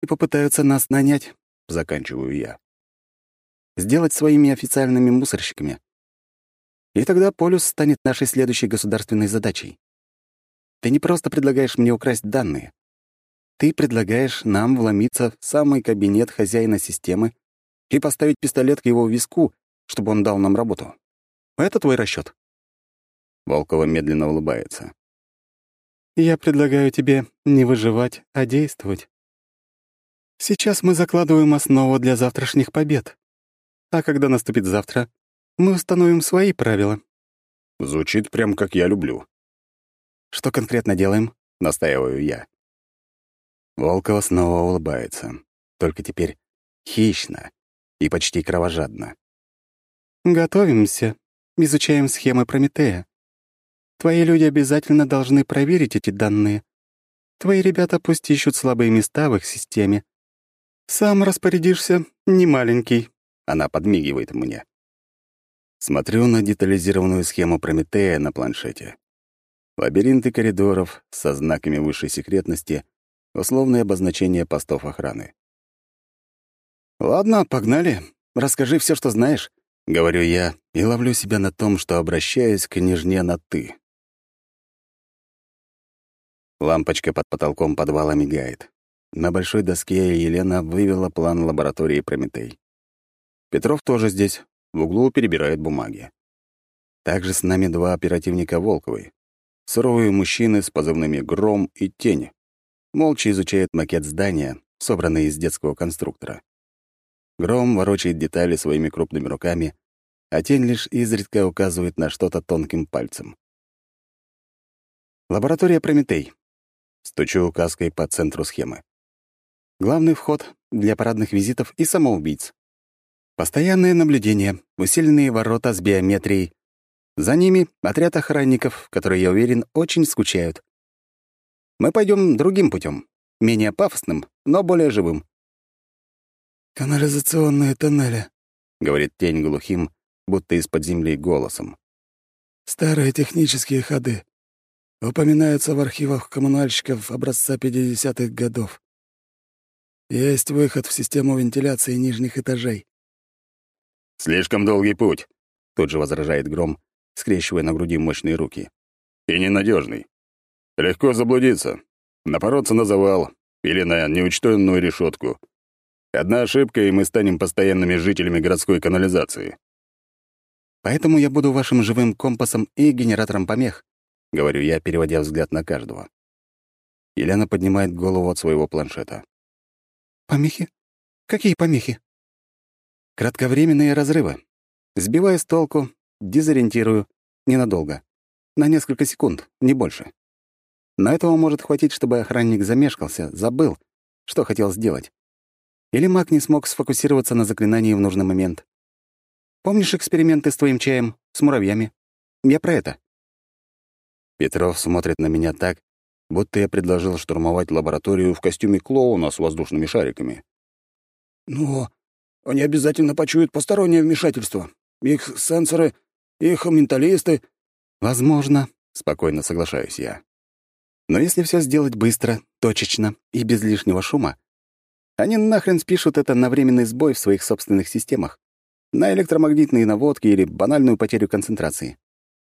попытаются нас нанять, заканчиваю я. Сделать своими официальными мусорщиками. И тогда полюс станет нашей следующей государственной задачей. Ты не просто предлагаешь мне украсть данные. Ты предлагаешь нам вломиться в самый кабинет хозяина системы и поставить пистолет к его виску, чтобы он дал нам работу. Это твой расчёт. Волкова медленно улыбается. Я предлагаю тебе не выживать, а действовать. Сейчас мы закладываем основу для завтрашних побед. А когда наступит завтра, мы установим свои правила. Звучит прям как я люблю. Что конкретно делаем? Настаиваю я. Волкова снова улыбается. Только теперь хищно и почти кровожадно. Готовимся. Изучаем схемы Прометея. Твои люди обязательно должны проверить эти данные. Твои ребята пусть ищут слабые места в их системе. Сам распорядишься, не маленький. Она подмигивает мне. Смотрю на детализированную схему Прометея на планшете. Лабиринты коридоров со знаками высшей секретности, условные обозначения постов охраны. «Ладно, погнали. Расскажи все, что знаешь», — говорю я и ловлю себя на том, что обращаюсь к княжне на «ты». Лампочка под потолком подвала мигает. На большой доске Елена вывела план лаборатории «Прометей». Петров тоже здесь, в углу перебирает бумаги. Также с нами два оперативника Волковой. Суровые мужчины с позывными «Гром» и «Тень». Молча изучают макет здания, собранный из детского конструктора. Гром ворочает детали своими крупными руками, а Тень лишь изредка указывает на что-то тонким пальцем. Лаборатория «Прометей». Стучу указкой по центру схемы. Главный вход для парадных визитов и самоубийц. Постоянное наблюдение, усиленные ворота с биометрией. За ними отряд охранников, которые, я уверен, очень скучают. Мы пойдем другим путем, менее пафосным, но более живым. «Канализационные тоннели», — говорит Тень глухим, будто из-под земли голосом. «Старые технические ходы. Упоминаются в архивах коммунальщиков образца 50-х годов. Есть выход в систему вентиляции нижних этажей». «Слишком долгий путь», — тут же возражает Гром, скрещивая на груди мощные руки. «И ненадежный. Легко заблудиться, напороться на завал или на неучтенную решетку. Одна ошибка, и мы станем постоянными жителями городской канализации». «Поэтому я буду вашим живым компасом и генератором помех», — говорю я, переводя взгляд на каждого. Елена поднимает голову от своего планшета. «Помехи? Какие помехи?» «Кратковременные разрывы. Сбиваю с толку, дезориентирую. Ненадолго. На несколько секунд, не больше. Но этого может хватить, чтобы охранник замешкался, забыл, что хотел сделать. Или маг не смог сфокусироваться на заклинании в нужный момент. Помнишь эксперименты с твоим чаем, с муравьями? Я про это». Петров смотрит на меня так, будто я предложил штурмовать лабораторию в костюме клоуна с воздушными шариками. «Но они обязательно почуют постороннее вмешательство. Их сенсоры, их менталисты...» «Возможно», — спокойно соглашаюсь я. «Но если все сделать быстро, точечно и без лишнего шума, они нахрен спишут это на временный сбой в своих собственных системах, на электромагнитные наводки или банальную потерю концентрации».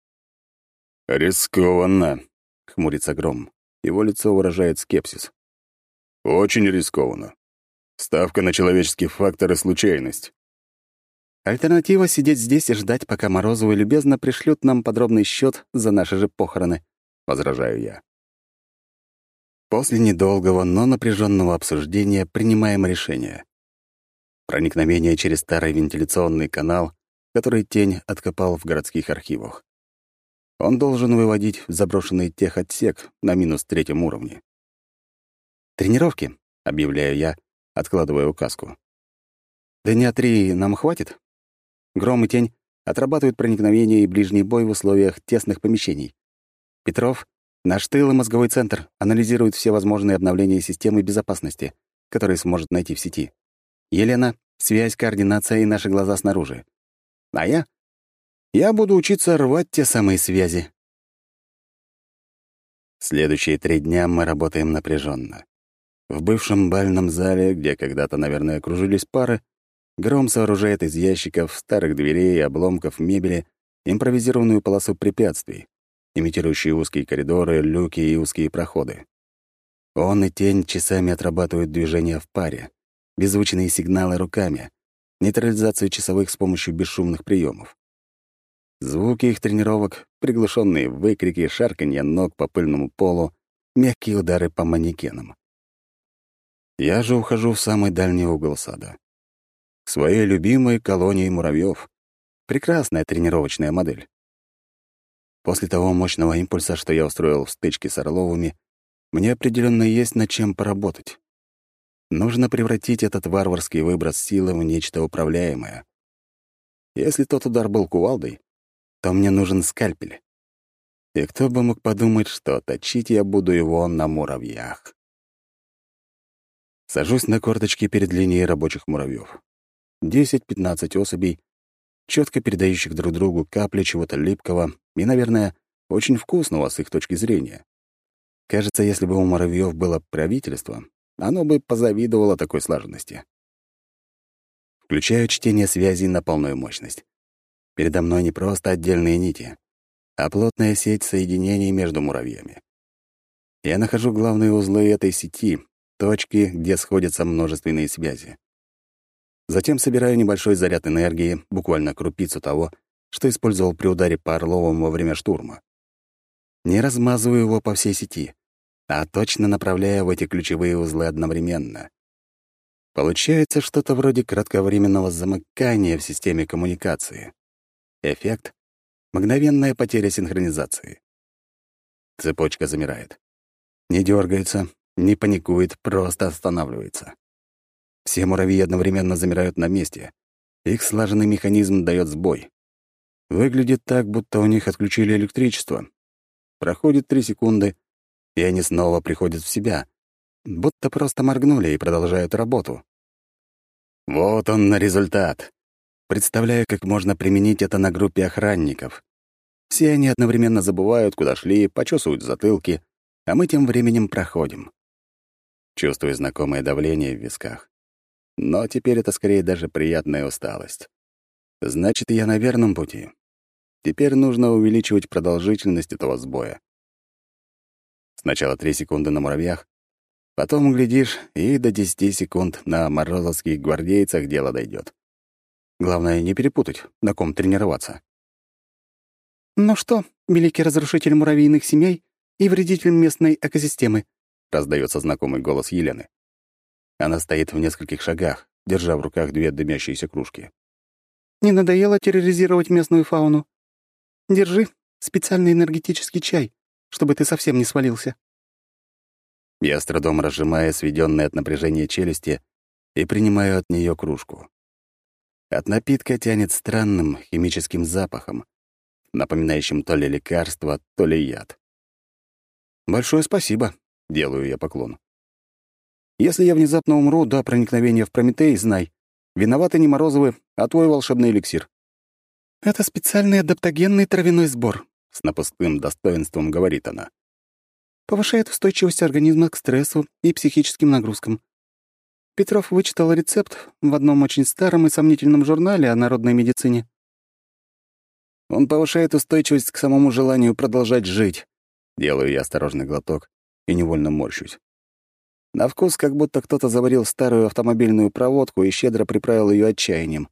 «Рискованно», — хмурится Гром. Его лицо выражает скепсис. «Очень рискованно. Ставка на человеческий фактор и случайность». Альтернатива — сидеть здесь и ждать, пока Морозовы любезно пришлют нам подробный счет за наши же похороны, — возражаю я. После недолгого, но напряженного обсуждения принимаем решение. Проникновение через старый вентиляционный канал, который Тень откопал в городских архивах. Он должен выводить в заброшенный техотсек на -3 уровне. «Тренировки», — объявляю я, откладывая указку. «Дня 3 нам хватит?» Гром и Тень отрабатывают проникновение и ближний бой в условиях тесных помещений. Петров, наш тыл и мозговой центр, анализируют все возможные обновления системы безопасности, которые сможет найти в сети. Елена — связь, координация и наши глаза снаружи. А я буду учиться рвать те самые связи. Следующие 3 дня мы работаем напряженно. В бывшем бальном зале, где когда-то, наверное, кружились пары, Гром сооружает из ящиков, старых дверей и обломков мебели импровизированную полосу препятствий, имитирующие узкие коридоры, люки и узкие проходы. Он и Тень часами отрабатывают движения в паре, беззвучные сигналы руками, нейтрализацию часовых с помощью бесшумных приемов. Звуки их тренировок, приглушенные выкрики, шарканье ног по пыльному полу, мягкие удары по манекенам. Я же ухожу в самый дальний угол сада. К своей любимой колонии муравьев. Прекрасная тренировочная модель. После того мощного импульса, что я устроил в стычке с Орловыми, мне определенно есть над чем поработать. Нужно превратить этот варварский выброс силы в нечто управляемое. Если тот удар был кувалдой, то мне нужен скальпель. И кто бы мог подумать, что точить я буду его на муравьях. Сажусь на корточки перед линией рабочих муравьев. 10-15 особей, четко передающих друг другу капли чего-то липкого и, наверное, очень вкусного с их точки зрения. Кажется, если бы у муравьев было правительство, оно бы позавидовало такой слаженности. Включаю чтение связей на полную мощность. Передо мной не просто отдельные нити, а плотная сеть соединений между муравьями. Я нахожу главные узлы этой сети, точки, где сходятся множественные связи. Затем собираю небольшой заряд энергии, буквально крупицу того, что использовал при ударе по Орловым во время штурма. Не размазываю его по всей сети, а точно направляю в эти ключевые узлы одновременно. Получается что-то вроде кратковременного замыкания в системе коммуникации. Эффект — мгновенная потеря синхронизации. Цепочка замирает. Не дергается, не паникует, просто останавливается. Все муравьи одновременно замирают на месте. Их слаженный механизм дает сбой. Выглядит так, будто у них отключили электричество. Проходит 3 секунды, и они снова приходят в себя, будто просто моргнули и продолжают работу. Вот он, результат. Представляю, как можно применить это на группе охранников. Все они одновременно забывают, куда шли, почесывают затылки, а мы тем временем проходим. Чувствую знакомое давление в висках. Но теперь это скорее даже приятная усталость. Значит, я на верном пути. Теперь нужно увеличивать продолжительность этого сбоя. Сначала 3 секунды на муравьях, потом, глядишь, и до 10 секунд на морозовских гвардейцах дело дойдет. Главное, не перепутать, на ком тренироваться. «Ну что, великий разрушитель муравьиных семей и вредитель местной экосистемы?» — раздается знакомый голос Елены. Она стоит в нескольких шагах, держа в руках 2 дымящиеся кружки. «Не надоело терроризировать местную фауну? Держи специальный энергетический чай, чтобы ты совсем не свалился». Я с трудом разжимаю сведённые от напряжения челюсти и принимаю от неё кружку. От напитка тянет странным химическим запахом, напоминающим то ли лекарство, то ли яд. «Большое спасибо», — делаю я поклон. «Если я внезапно умру до проникновения в Прометей, знай, виноваты не Морозовы, а твой волшебный эликсир». «Это специальный адаптогенный травяной сбор», — с напускным достоинством говорит она. «Повышает устойчивость организма к стрессу и психическим нагрузкам. Петров вычитал рецепт в одном очень старом и сомнительном журнале о народной медицине». «Он повышает устойчивость к самому желанию продолжать жить». Делаю я осторожный глоток и невольно морщусь. На вкус, как будто кто-то заварил старую автомобильную проводку и щедро приправил ее отчаянием.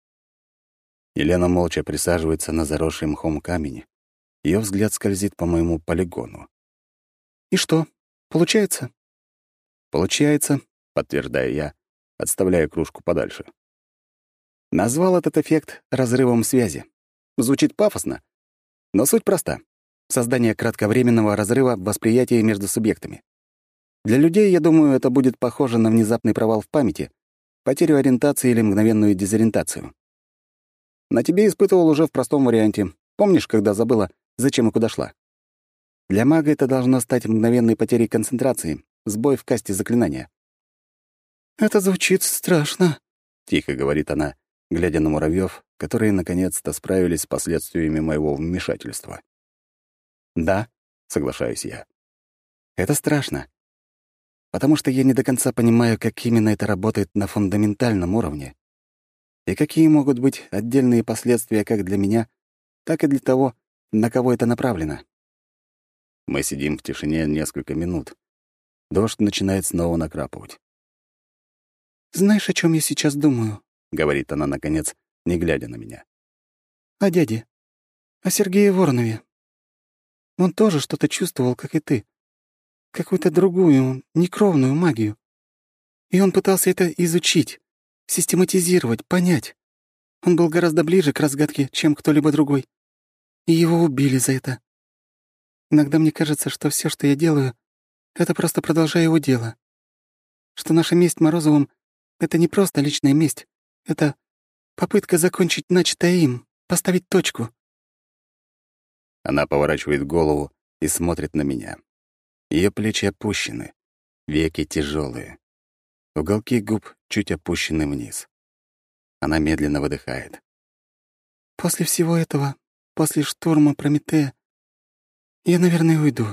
Елена молча присаживается на заросший мхом камень. Ее взгляд скользит по моему полигону. «И что, получается?» «Получается», — подтверждаю я, отставляя кружку подальше. Назвал этот эффект разрывом связи. Звучит пафосно, но суть проста. Создание кратковременного разрыва восприятия между субъектами. Для людей, я думаю, это будет похоже на внезапный провал в памяти, потерю ориентации или мгновенную дезориентацию. На тебе испытывал уже в простом варианте. Помнишь, когда забыла, зачем и куда шла? Для мага это должно стать мгновенной потерей концентрации, сбой в касте заклинания. «Это звучит страшно», — тихо говорит она, глядя на муравьёв, которые наконец-то справились с последствиями моего вмешательства. «Да», — соглашаюсь я. «Это страшно. потому что я не до конца понимаю, как именно это работает на фундаментальном уровне, и какие могут быть отдельные последствия как для меня, так и для того, на кого это направлено. Мы сидим в тишине несколько минут. Дождь начинает снова накрапывать. «Знаешь, о чем я сейчас думаю?» — говорит она, наконец, не глядя на меня. «О дяде. О Сергее Воронове. Он тоже что-то чувствовал, как и ты. Какую-то другую, некровную магию. И он пытался это изучить, систематизировать, понять. Он был гораздо ближе к разгадке, чем кто-либо другой. И его убили за это. Иногда мне кажется, что все, что я делаю, это просто продолжаю его дело. Что наша месть Морозовым — это не просто личная месть. Это попытка закончить начатое им, поставить точку». Она поворачивает голову и смотрит на меня. Ее плечи опущены, веки тяжелые, уголки губ чуть опущены вниз. Она медленно выдыхает. «После всего этого, после штурма Прометея, я, наверное, уйду».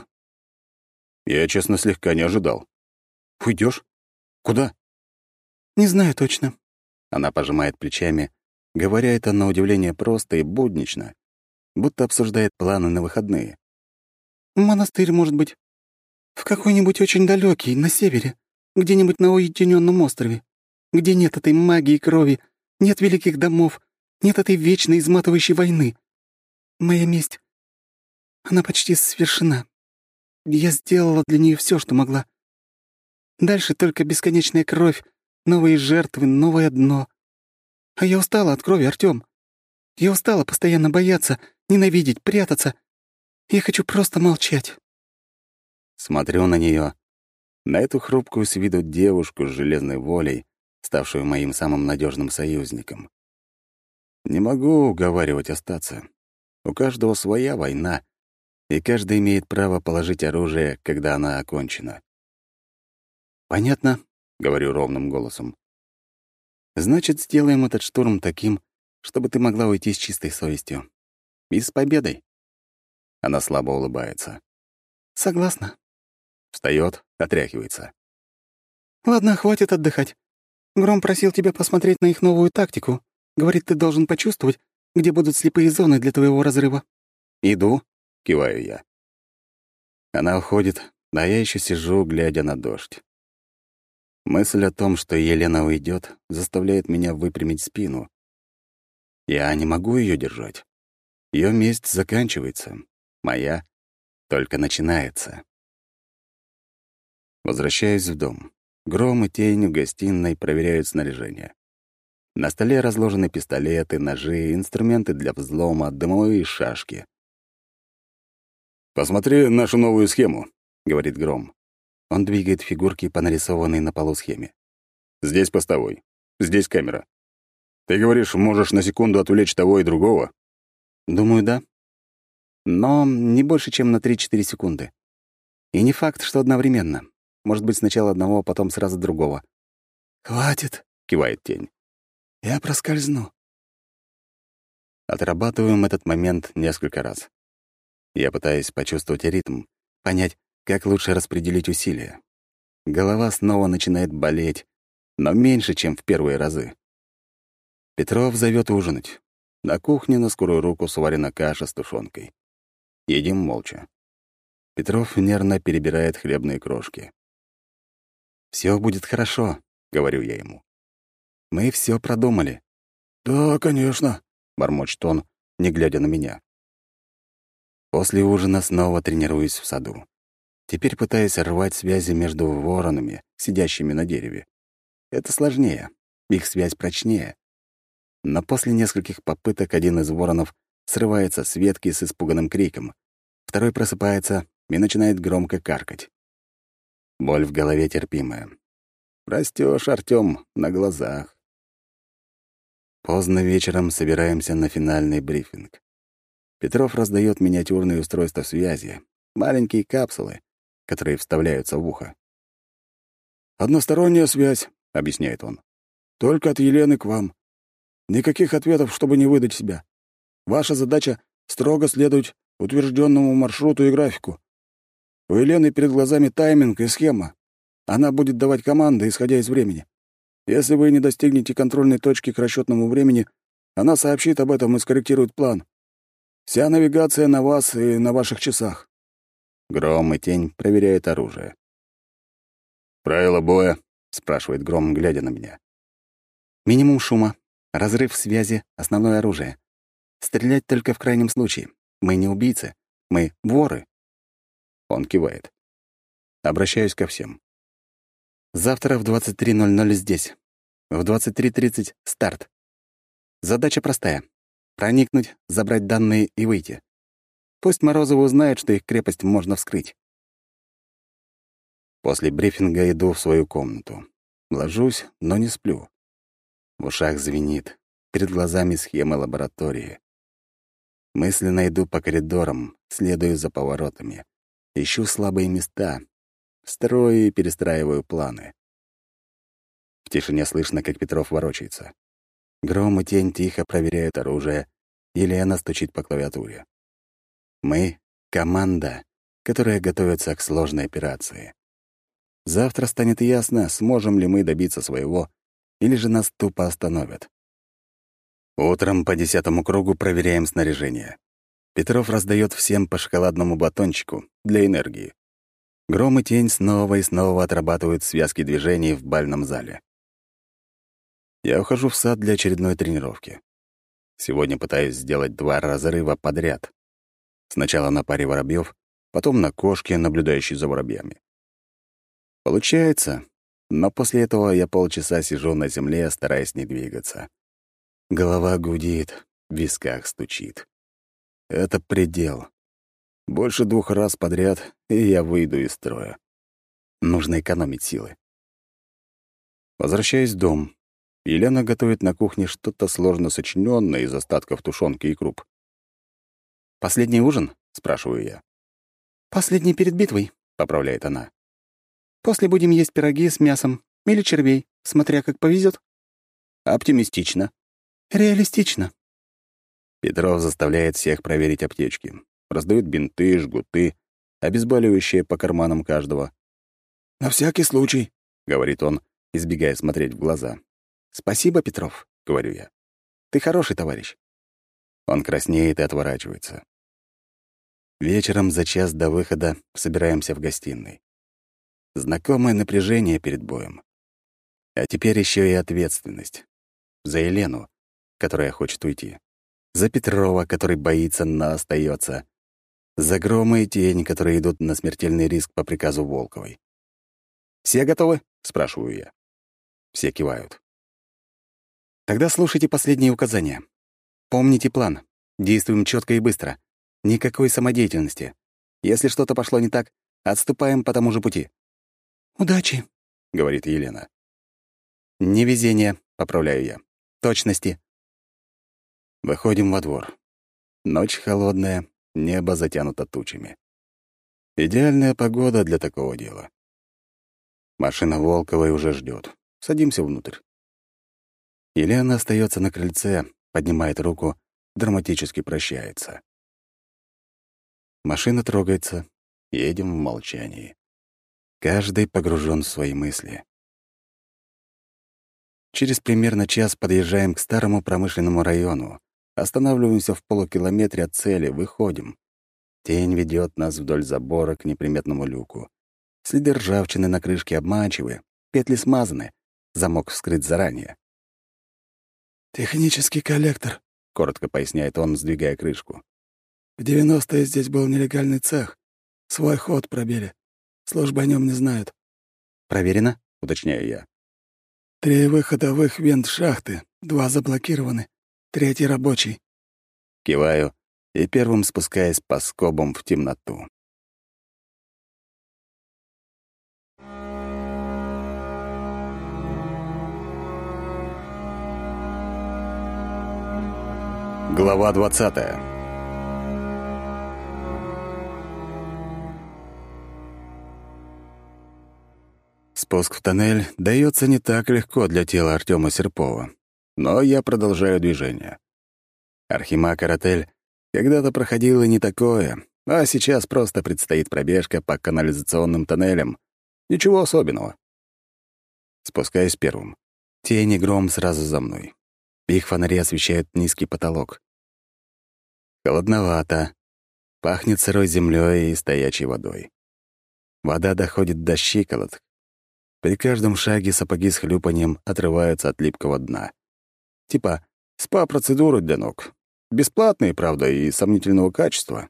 Я, честно, слегка не ожидал. Уйдешь? Куда? «Не знаю точно». Она пожимает плечами, говоря это на удивление просто и буднично, будто обсуждает планы на выходные. «В монастырь, может быть. В какой-нибудь очень далекий, на севере, где-нибудь на уединенном острове, где нет этой магии крови, нет великих домов, нет этой вечной изматывающей войны. Моя месть, она почти свершена. Я сделала для нее все, что могла. Дальше только бесконечная кровь, новые жертвы, новое дно. А я устала от крови, Артём. Я устала постоянно бояться, ненавидеть, прятаться. Я хочу просто молчать». Смотрю на нее, на эту хрупкую с виду девушку с железной волей, ставшую моим самым надежным союзником. Не могу уговаривать остаться. У каждого своя война, и каждый имеет право положить оружие, когда она окончена. «Понятно», — говорю ровным голосом. «Значит, сделаем этот штурм таким, чтобы ты могла уйти с чистой совестью. И с победой». Она слабо улыбается. «Согласна». Встаёт, отряхивается. «Ладно, хватит отдыхать. Гром просил тебя посмотреть на их новую тактику. Говорит, ты должен почувствовать, где будут слепые зоны для твоего разрыва». «Иду», — киваю я. Она уходит, а я еще сижу, глядя на дождь. Мысль о том, что Елена уйдет, заставляет меня выпрямить спину. Я не могу ее держать. Ее месть заканчивается. Моя только начинается. Возвращаюсь в дом. Гром и Тень в гостиной проверяют снаряжение. На столе разложены пистолеты, ножи, инструменты для взлома, дымовые шашки. «Посмотри нашу новую схему», — говорит Гром. Он двигает фигурки по нарисованной на полу схеме. «Здесь постовой. Здесь камера. Ты говоришь, можешь на секунду отвлечь того и другого?» Думаю, да. Но не больше, чем на 3-4 секунды. И не факт, что одновременно. Может быть, сначала одного, потом сразу другого. «Хватит», — кивает Тень. я проскользну. Отрабатываем этот момент несколько раз. Я пытаюсь почувствовать ритм, понять, как лучше распределить усилия. Голова снова начинает болеть, но меньше, чем в первые разы. Петров зовет ужинать. На кухне на скорую руку сварена каша с тушенкой. Едим молча. Петров нервно перебирает хлебные крошки. «Все будет хорошо», — говорю я ему. «Мы все продумали». «Да, конечно», — бормочет он, не глядя на меня. После ужина снова тренируюсь в саду. Теперь пытаюсь рвать связи между воронами, сидящими на дереве. Это сложнее, их связь прочнее. Но после нескольких попыток один из воронов срывается с ветки с испуганным криком. Второй просыпается и начинает громко каркать. Боль в голове терпимая. Растёшь, Артём, на глазах. Поздно вечером собираемся на финальный брифинг. Петров раздает миниатюрные устройства связи, маленькие капсулы, которые вставляются в ухо. «Односторонняя связь», — объясняет он. «Только от Елены к вам. Никаких ответов, чтобы не выдать себя. Ваша задача — строго следовать утвержденному маршруту и графику. У Елены перед глазами тайминг и схема. Она будет давать команды, исходя из времени. Если вы не достигнете контрольной точки к расчетному времени, она сообщит об этом и скорректирует план. Вся навигация на вас и на ваших часах». Гром и Тень проверяют оружие. «Правила боя?» — спрашивает Гром, глядя на меня. «Минимум шума, разрыв связи, основное оружие. Стрелять только в крайнем случае. Мы не убийцы, мы воры». Он кивает. Обращаюсь ко всем. «Завтра в 23:00 здесь. В 23:30 — старт. Задача простая — проникнуть, забрать данные и выйти. Пусть Морозовы узнают, что их крепость можно вскрыть». После брифинга иду в свою комнату. Ложусь, но не сплю. В ушах звенит, перед глазами схемы лаборатории. Мысленно иду по коридорам, следую за поворотами. Ищу слабые места, строю и перестраиваю планы. В тишине слышно, как Петров ворочается. Гром и Тень тихо проверяют оружие, Елена стучит по клавиатуре. Мы — команда, которая готовится к сложной операции. Завтра станет ясно, сможем ли мы добиться своего, или же нас тупо остановят. Утром по 10-му кругу проверяем снаряжение. Петров раздает всем по шоколадному батончику для энергии. Гром и Тень снова и снова отрабатывают связки движений в бальном зале. Я ухожу в сад для очередной тренировки. Сегодня пытаюсь сделать 2 разрыва подряд. Сначала на паре воробьев, потом на кошке, наблюдающей за воробьями. Получается, но после этого я полчаса сижу на земле, стараясь не двигаться. Голова гудит, в висках стучит. Это предел. Больше 2 раз подряд, и я выйду из строя. Нужно экономить силы. Возвращаюсь в дом. Елена готовит на кухне что-то сложно сочинённое из остатков тушенки и круп. «Последний ужин?» — спрашиваю я. «Последний перед битвой», — поправляет она. «После будем есть пироги с мясом или червей, смотря как повезет». «Оптимистично». «Реалистично». Петров заставляет всех проверить аптечки. Раздают бинты, жгуты, обезболивающие по карманам каждого. «На всякий случай», — говорит он, избегая смотреть в глаза. «Спасибо, Петров», — говорю я. «Ты хороший товарищ». Он краснеет и отворачивается. Вечером за час до выхода собираемся в гостиной. Знакомое напряжение перед боем. А теперь еще и ответственность. За Елену, которая хочет уйти. За Петрова, который боится, но остается. За Грома и Тень, которые идут на смертельный риск по приказу Волковой. «Все готовы?» — спрашиваю я. Все кивают. «Тогда слушайте последние указания. Помните план. Действуем четко и быстро. Никакой самодеятельности. Если что-то пошло не так, отступаем по тому же пути». «Удачи», — говорит Елена. «Невезение», — поправляю я. «Точности». Выходим во двор. Ночь холодная, небо затянуто тучами. Идеальная погода для такого дела. Машина Волковой уже ждет. Садимся внутрь. Елена остается на крыльце, поднимает руку, драматически прощается. Машина трогается, едем в молчании. Каждый погружен в свои мысли. Через примерно час подъезжаем к старому промышленному району, останавливаемся в полукилометре от цели, выходим. Тень ведет нас вдоль забора к неприметному люку. Следы ржавчины на крышке обманчивы, петли смазаны, замок вскрыт заранее. «Технический коллектор», — коротко поясняет он, сдвигая крышку. «В 90-е здесь был нелегальный цех. Свой ход пробили. Службы о нем не знают». «Проверено?» — уточняю я. 3 выходовых вент-шахты, 2 заблокированы, 3-й рабочий». Киваю и первым спускаясь по скобам в темноту. Глава 20. Спуск в тоннель дается не так легко для тела Артема Серпова, но я продолжаю движение. Архимаг Аратель когда-то проходил и не такое, а сейчас просто предстоит пробежка по канализационным тоннелям. Ничего особенного. Спускаюсь первым. Тень и Гром сразу за мной. Их фонари освещают низкий потолок. Холодновато. Пахнет сырой землей и стоячей водой. Вода доходит до щиколоток. При каждом шаге сапоги с хлюпаньем отрываются от липкого дна. Типа спа-процедуры для ног. Бесплатные, правда, и сомнительного качества.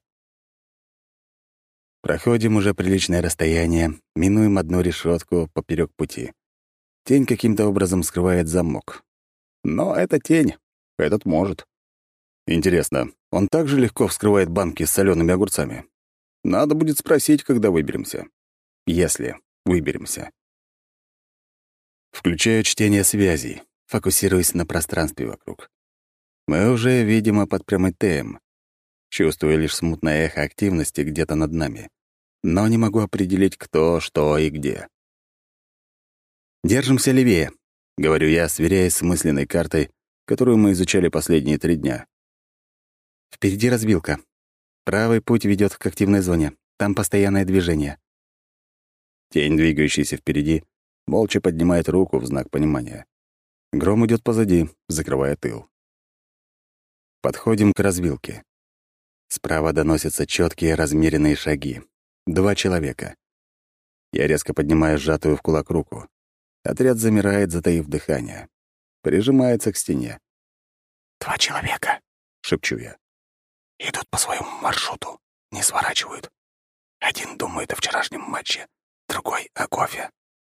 Проходим уже приличное расстояние, минуем одну решетку поперек пути. Тень каким-то образом скрывает замок. Но это тень, этот может. Интересно, он также легко вскрывает банки с солеными огурцами? Надо будет спросить, когда выберемся. Если выберемся. Включаю чтение связей, фокусируясь на пространстве вокруг. Мы уже, видимо, под прямой ТМ. Чувствую лишь смутное эхо активности где-то над нами, но не могу определить, кто, что и где. «Держимся левее», — говорю я, сверяясь с мысленной картой, которую мы изучали последние 3 дня. «Впереди развилка. Правый путь ведет к активной зоне. Там постоянное движение». Тень, двигающийся впереди, молча поднимает руку в знак понимания. Гром идет позади, закрывая тыл. Подходим к развилке. Справа доносятся четкие размеренные шаги. 2 человека. Я резко поднимаю сжатую в кулак руку. Отряд замирает, затаив дыхание. Прижимается к стене. «2 человека», — шепчу я. «идут по своему маршруту, не сворачивают. Один думает о вчерашнем матче, другой — о кофе».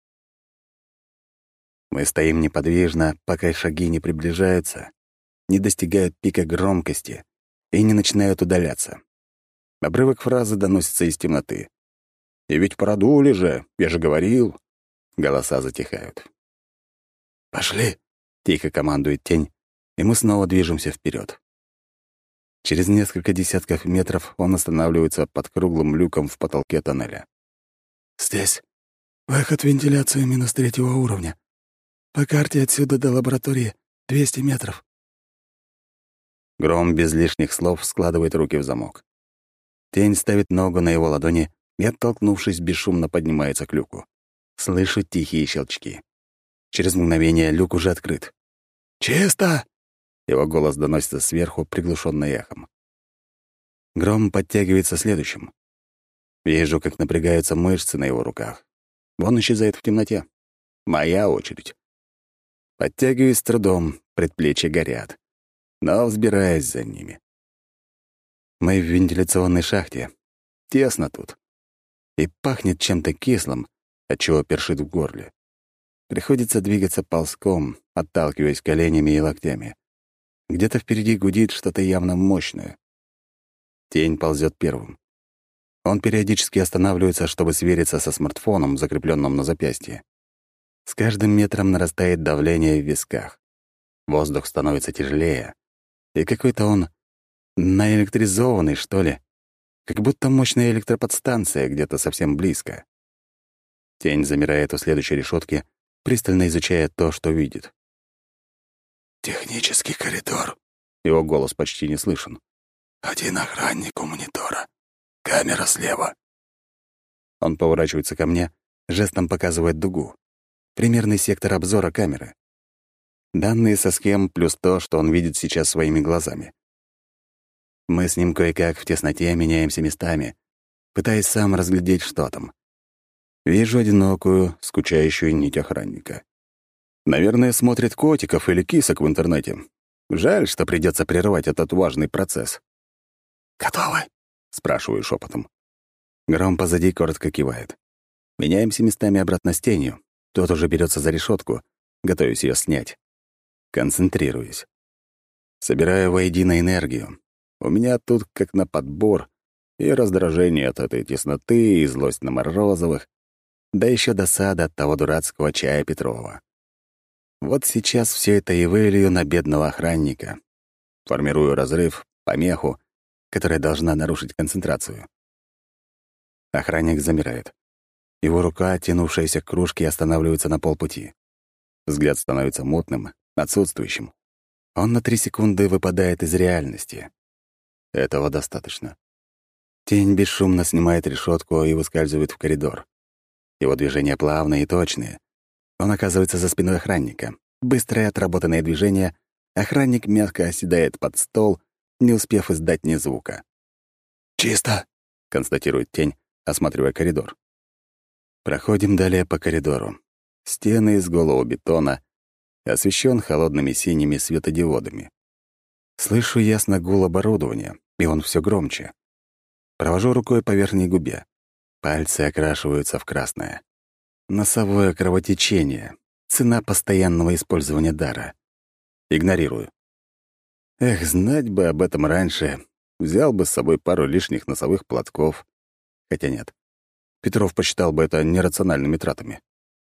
Мы стоим неподвижно, пока шаги не приближаются, не достигают пика громкости и не начинают удаляться. Обрывок фразы доносится из темноты. «И ведь продули же, я же говорил». Голоса затихают. «Пошли», — тихо командует тень, и мы снова движемся вперед. Через несколько десятков метров он останавливается под круглым люком в потолке тоннеля. «Здесь выход вентиляциями с 3-го уровня. По карте отсюда до лаборатории 200 метров». Гром без лишних слов складывает руки в замок. Тень ставит ногу на его ладони и, оттолкнувшись, бесшумно поднимается к люку. Слышу тихие щелчки. Через мгновение люк уже открыт. «Чисто!» — его голос доносится сверху, приглушённо эхом. Гром подтягивается следующим. Вижу, как напрягаются мышцы на его руках. Он исчезает в темноте. Моя очередь. Подтягиваюсь с трудом, предплечья горят, но взбираюсь за ними. Мы в вентиляционной шахте. Тесно тут. И пахнет чем-то кислым, отчего першит в горле. Приходится двигаться ползком, отталкиваясь коленями и локтями. Где-то впереди гудит что-то явно мощное. Тень ползет первым. Он периодически останавливается, чтобы свериться со смартфоном, закрепленным на запястье. С каждым метром нарастает давление в висках. Воздух становится тяжелее. И какой-то он наэлектризованный, что ли. Как будто мощная электроподстанция где-то совсем близко. Тень замирает у следующей решетки, пристально изучая то, что видит. «Технический коридор». Его голос почти не слышен. «Один охранник у монитора. Камера слева». Он поворачивается ко мне, жестом показывает дугу. Примерный сектор обзора камеры. Данные со схем плюс то, что он видит сейчас своими глазами. Мы с ним кое-как в тесноте меняемся местами, пытаясь сам разглядеть, что там. Вижу одинокую, скучающую нить охранника. Наверное, смотрит котиков или кисок в интернете. Жаль, что придется прервать этот важный процесс. «Готовы?» — спрашиваю шепотом. Гром позади коротко кивает. Меняемся местами обратно с тенью. Тот уже берется за решетку, готовюсь ее снять. Концентрируюсь. Собираю воедино энергию. У меня тут как на подбор и раздражение от этой тесноты, и злость на Морозовых, да еще досада от того дурацкого чая Петрова. Вот сейчас все это и вылью на бедного охранника. Формирую разрыв, помеху, которая должна нарушить концентрацию. Охранник замирает. Его рука, тянувшаяся к кружке, останавливается на полпути. Взгляд становится мутным, отсутствующим. Он на 3 секунды выпадает из реальности. Этого достаточно. Тень бесшумно снимает решетку и выскальзывает в коридор. Его движения плавные и точные. Он оказывается за спиной охранника. Быстрое отработанное движение, охранник мягко оседает под стол, не успев издать ни звука. «Чисто», — констатирует тень, осматривая коридор. Проходим далее по коридору. Стены из голого бетона, освещен холодными синими светодиодами. Слышу ясно гул оборудования, и он все громче. Провожу рукой по верхней губе. Пальцы окрашиваются в красное. Носовое кровотечение. Цена постоянного использования дара. Игнорирую. Эх, знать бы об этом раньше. Взял бы с собой пару лишних носовых платков. Хотя нет. Петров посчитал бы это нерациональными тратами.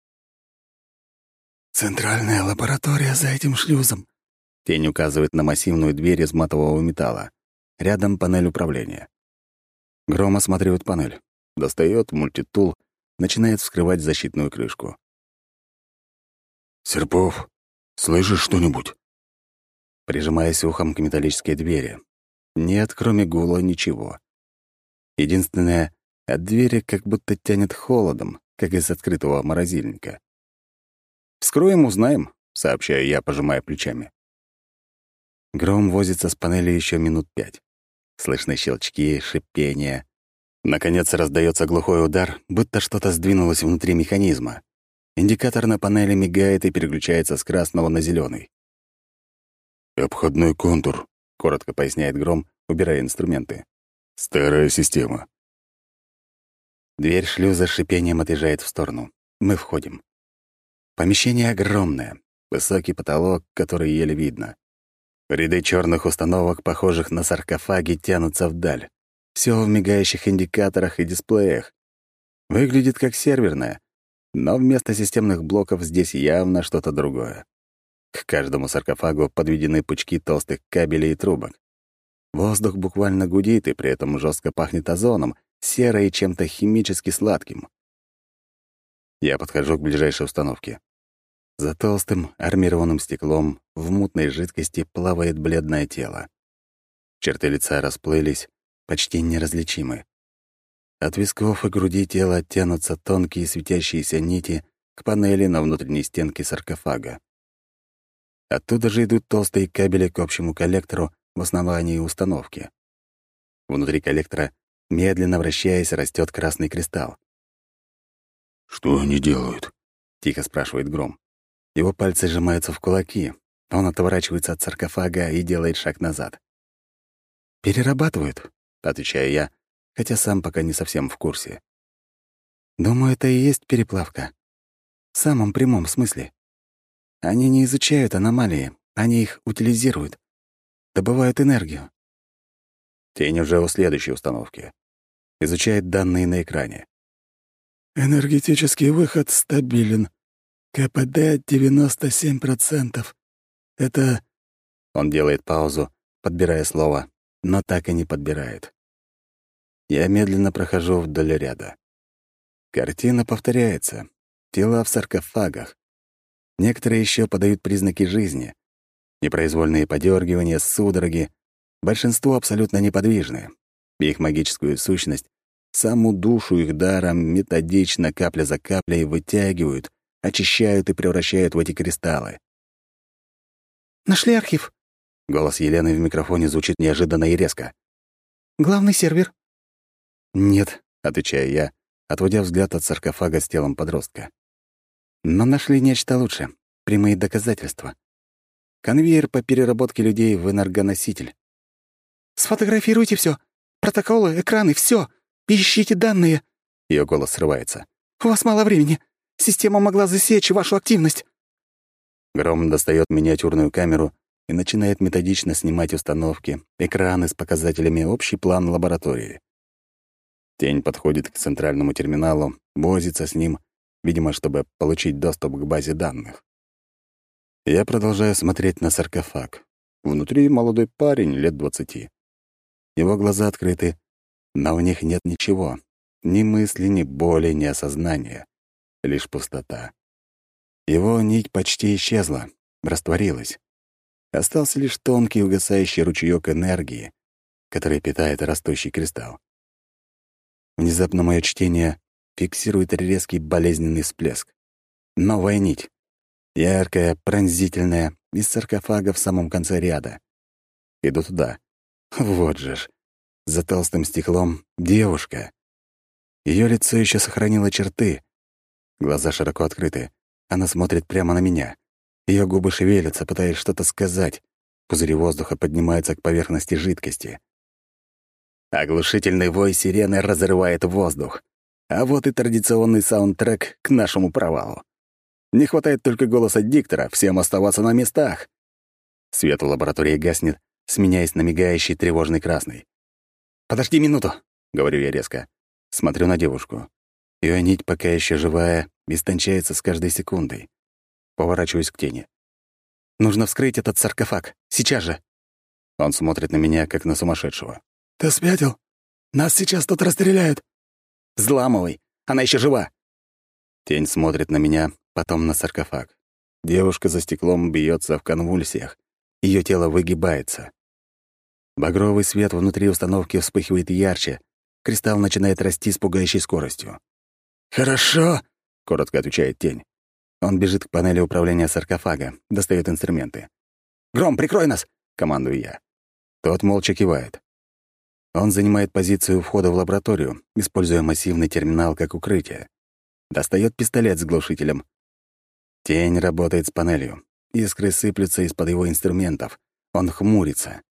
«Центральная лаборатория за этим шлюзом». Тень указывает на массивную дверь из матового металла. Рядом панель управления. Гром осматривает панель. Достает мультитул, начинает вскрывать защитную крышку. «Серпов, слышишь что-нибудь?» Прижимаясь ухом к металлической двери. Нет, кроме гула, ничего. Единственное, от двери как будто тянет холодом, как из открытого морозильника. «Вскроем, узнаем», — сообщаю я, пожимая плечами. Гром возится с панелью еще минут 5. Слышны щелчки, шипение. Наконец раздается глухой удар, будто что-то сдвинулось внутри механизма. Индикатор на панели мигает и переключается с красного на зеленый. «Обходной контур», — коротко поясняет Гром, убирая инструменты. «Старая система». Дверь шлюза с шипением отъезжает в сторону. Мы входим. Помещение огромное. Высокий потолок, который еле видно. Ряды черных установок, похожих на саркофаги, тянутся вдаль. Все в мигающих индикаторах и дисплеях. Выглядит как серверная, но вместо системных блоков здесь явно что-то другое. К каждому саркофагу подведены пучки толстых кабелей и трубок. Воздух буквально гудит, и при этом жестко пахнет озоном, серой и чем-то химически сладким. Я подхожу к ближайшей установке. За толстым армированным стеклом в мутной жидкости плавает бледное тело. Черты лица расплылись, почти неразличимы. От висков и груди тела тянутся тонкие светящиеся нити к панели на внутренней стенке саркофага. Оттуда же идут толстые кабели к общему коллектору в основании установки. Внутри коллектора, медленно вращаясь, растет красный кристалл. «Что они делают?» — тихо спрашивает Гром. Его пальцы сжимаются в кулаки. Он отворачивается от саркофага и делает шаг назад. «Перерабатывают», — отвечаю я, хотя сам пока не совсем в курсе. «Думаю, это и есть переплавка. В самом прямом смысле. Они не изучают аномалии, они их утилизируют, добывают энергию». Тень уже у следующей установки. Изучает данные на экране. «Энергетический выход стабилен. КПД 97%. Это...» Он делает паузу, подбирая слово, но так и не подбирает. Я медленно прохожу вдоль ряда. Картина повторяется. Тела в саркофагах. Некоторые еще подают признаки жизни. Непроизвольные подергивания, судороги. Большинство абсолютно неподвижны. Их магическую сущность, саму душу их даром методично, капля за каплей, вытягивают, очищают и превращают в эти кристаллы. «Нашли архив?» Голос Елены в микрофоне звучит неожиданно и резко. «Главный сервер?» «Нет», — отвечаю я, отводя взгляд от саркофага с телом подростка. «Но нашли нечто лучше. Прямые доказательства. Конвейер по переработке людей в энергоноситель». «Сфотографируйте все. Протоколы, экраны, все. Ищите данные». Ее голос срывается. «У вас мало времени. Система могла засечь вашу активность». Гром достает миниатюрную камеру и начинает методично снимать установки, экраны с показателями, общий план лаборатории. Тень подходит к центральному терминалу, возится с ним, видимо, чтобы получить доступ к базе данных. Я продолжаю смотреть на саркофаг. Внутри молодой парень лет 20. Его глаза открыты, но в них нет ничего. Ни мысли, ни боли, ни осознания. Лишь пустота. Его нить почти исчезла, растворилась. Остался лишь тонкий угасающий ручеёк энергии, который питает растущий кристалл. Внезапно мое чтение фиксирует резкий болезненный всплеск. Новая нить. Яркая, пронзительная, из саркофага в самом конце ряда. Иду туда. Вот же ж. За толстым стеклом девушка. Ее лицо еще сохранило черты. Глаза широко открыты. Она смотрит прямо на меня. Ее губы шевелятся, пытаясь что-то сказать. Пузыри воздуха поднимаются к поверхности жидкости. Оглушительный вой сирены разрывает воздух. А вот и традиционный саундтрек к нашему провалу. Не хватает только голоса диктора, всем оставаться на местах. Свет в лаборатории гаснет, сменяясь на мигающий тревожный красный. «Подожди минуту», — говорю я резко. Смотрю на девушку. Ее нить, пока еще живая, истончается с каждой секундой. Поворачиваюсь к тени. «Нужно вскрыть этот саркофаг. Сейчас же!» Он смотрит на меня, как на сумасшедшего. «Ты спятил? Нас сейчас тут расстреляют!» «Взламывай! Она еще жива!» Тень смотрит на меня, потом на саркофаг. Девушка за стеклом бьется в конвульсиях. Ее тело выгибается. Багровый свет внутри установки вспыхивает ярче. Кристалл начинает расти с пугающей скоростью. «Хорошо», — коротко отвечает тень. Он бежит к панели управления саркофага, достает инструменты. «Гром, прикрой нас!» — командую я. Тот молча кивает. Он занимает позицию у входа в лабораторию, используя массивный терминал как укрытие. Достает пистолет с глушителем. Тень работает с панелью. Искры сыплются из-под его инструментов. Он хмурится.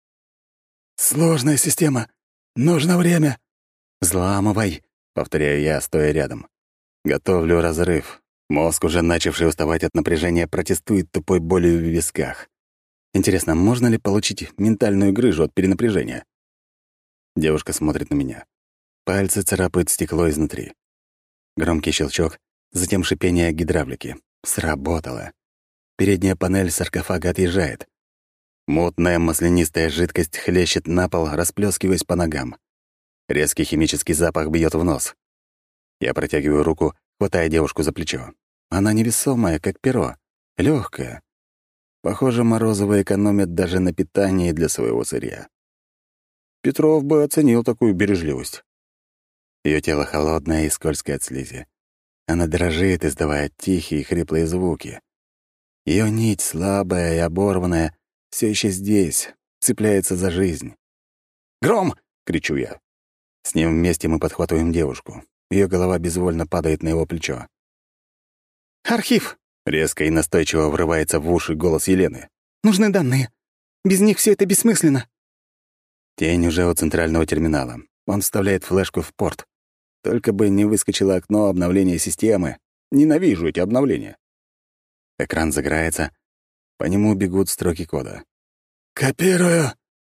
«Сложная система. Нужно время». «Взламывай», — повторяю я, стоя рядом. Готовлю разрыв. Мозг, уже начавший уставать от напряжения, протестует тупой болью в висках. Интересно, можно ли получить ментальную грыжу от перенапряжения? Девушка смотрит на меня. Пальцы царапают стекло изнутри. Громкий щелчок, затем шипение гидравлики. Сработало. Передняя панель саркофага отъезжает. Мутная маслянистая жидкость хлещет на пол, расплескиваясь по ногам. Резкий химический запах бьет в нос. Я протягиваю руку, хватая девушку за плечо. Она невесомая, как перо, легкая. Похоже, Морозова экономит даже на питании для своего сырья. Петров бы оценил такую бережливость. Ее тело холодное и скользкое от слизи. Она дрожит, издавая тихие хриплые звуки. Ее нить, слабая и оборванная, все еще здесь, цепляется за жизнь. «Гром!» — кричу я. С ним вместе мы подхватываем девушку. Ее голова безвольно падает на его плечо. «Архив!» — резко и настойчиво врывается в уши голос Елены. «Нужны данные. Без них все это бессмысленно». Тень уже у центрального терминала. Он вставляет флешку в порт. Только бы не выскочило окно обновления системы. Ненавижу эти обновления. Экран загорается. По нему бегут строки кода. «Копирую.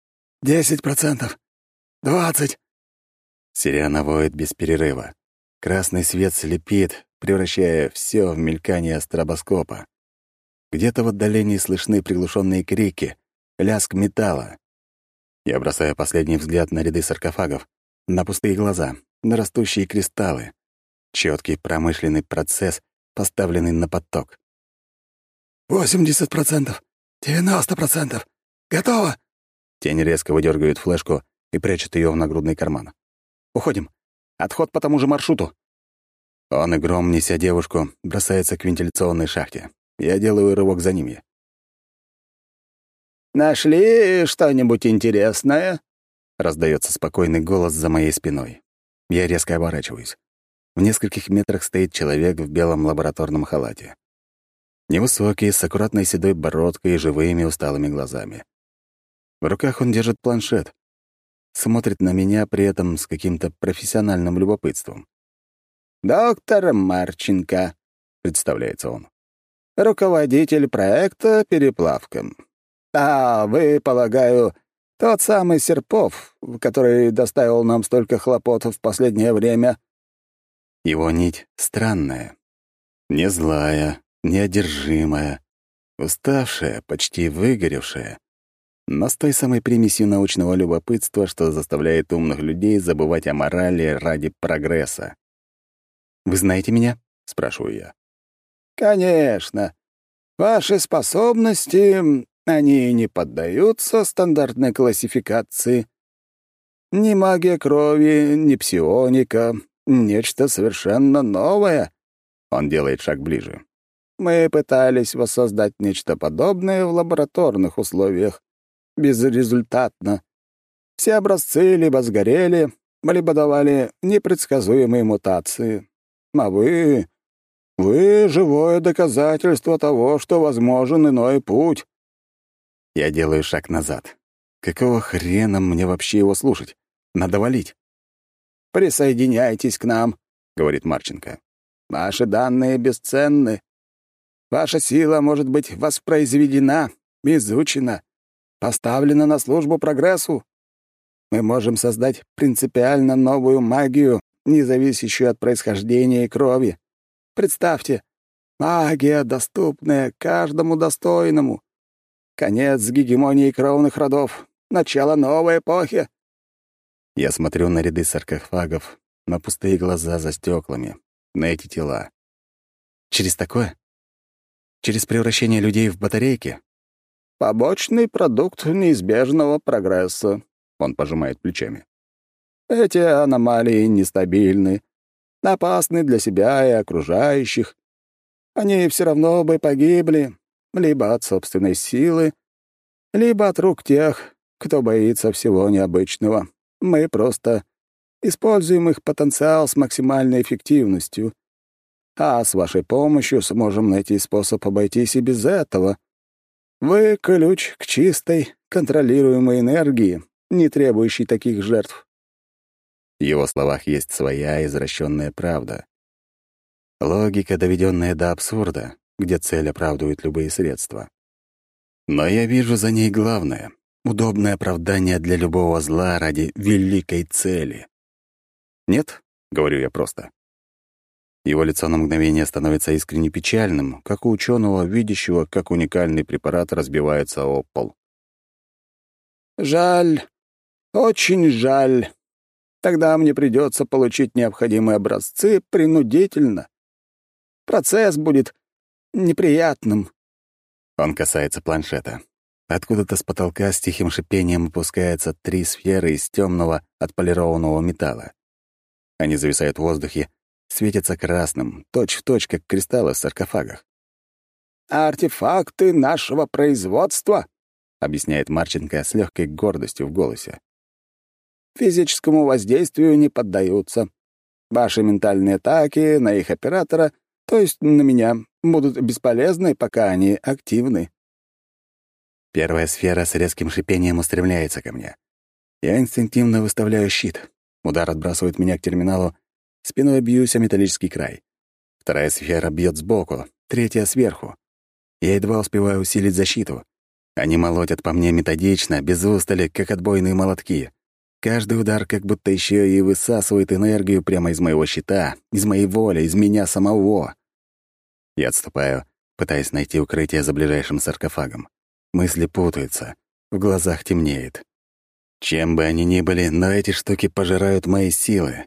10%. 20%. Сирена воет без перерыва. Красный свет слепит, превращая все в мелькание стробоскопа. Где-то в отдалении слышны приглушенные крики, лязг металла. Я бросаю последний взгляд на ряды саркофагов, на пустые глаза, на растущие кристаллы. Четкий промышленный процесс, поставленный на поток. 80%. 90%. Готово!» Тень резко выдергивает флешку и прячет ее в нагрудный карман. «Уходим. Отход по тому же маршруту». Он и Гром, неся девушку, бросается к вентиляционной шахте. Я делаю рывок за ними. «Нашли что-нибудь интересное?» — раздается спокойный голос за моей спиной. Я резко оборачиваюсь. В нескольких метрах стоит человек в белом лабораторном халате. Невысокий, с аккуратной седой бородкой и живыми усталыми глазами. В руках он держит планшет. Смотрит на меня при этом с каким-то профессиональным любопытством. «Доктор Марченко», — представляется он. руководитель проекта «Переплавка». А вы, полагаю, тот самый Серпов, который доставил нам столько хлопот в последнее время?» Его нить странная. Не злая, неодержимая, уставшая, почти выгоревшая, но с той самой примесью научного любопытства, что заставляет умных людей забывать о морали ради прогресса. «Вы знаете меня?» — спрашиваю я. «Конечно. Ваши способности, они не поддаются стандартной классификации. Ни магия крови, ни псионика, нечто совершенно новое». Он делает шаг ближе. «Мы пытались воссоздать нечто подобное в лабораторных условиях. Безрезультатно. Все образцы либо сгорели, либо давали непредсказуемые мутации. А вы живое доказательство того, что возможен иной путь». Я делаю шаг назад. Какого хрена мне вообще его слушать? Надо валить. «Присоединяйтесь к нам», — говорит Марченко. «Ваши данные бесценны. Ваша сила может быть воспроизведена, изучена, поставлена на службу прогрессу. Мы можем создать принципиально новую магию, не зависящую от происхождения и крови. Представьте, магия, доступная каждому достойному. Конец гегемонии кровных родов. Начало новой эпохи». Я смотрю на ряды саркофагов, на пустые глаза за стеклами, на эти тела. Через такое? Через превращение людей в батарейки? «Побочный продукт неизбежного прогресса», — он пожимает плечами. «Эти аномалии нестабильны, опасны для себя и окружающих. Они все равно бы погибли либо от собственной силы, либо от рук тех, кто боится всего необычного. Мы просто используем их потенциал с максимальной эффективностью. А с вашей помощью сможем найти способ обойтись и без этого. Вы — ключ к чистой, контролируемой энергии, не требующей таких жертв». В его словах есть своя извращенная правда. Логика, доведенная до абсурда, где цель оправдывает любые средства. Но я вижу за ней главное — удобное оправдание для любого зла ради великой цели. «Нет?» — говорю я просто. Его лицо на мгновение становится искренне печальным, как у ученого, видящего, как уникальный препарат разбивается об пол. «Жаль, очень жаль. Тогда мне придется получить необходимые образцы принудительно. Процесс будет неприятным». Он касается планшета. Откуда-то с потолка с тихим шипением опускаются 3 сферы из темного отполированного металла. Они зависают в воздухе, светятся красным, точь-в-точь, как кристаллы в саркофагах. «Артефакты нашего производства», — объясняет Марченко с легкой гордостью в голосе. «физическому воздействию не поддаются. Ваши ментальные атаки на их оператора, то есть на меня, будут бесполезны, пока они активны». Первая сфера с резким шипением устремляется ко мне. Я инстинктивно выставляю щит. Удар отбрасывает меня к терминалу, спиной бьюсь о металлический край. Вторая сфера бьет сбоку, третья — сверху. Я едва успеваю усилить защиту. Они молотят по мне методично, без устали, как отбойные молотки. Каждый удар как будто еще и высасывает энергию прямо из моего щита, из моей воли, из меня самого. Я отступаю, пытаясь найти укрытие за ближайшим саркофагом. Мысли путаются, в глазах темнеет. Чем бы они ни были, но эти штуки пожирают мои силы.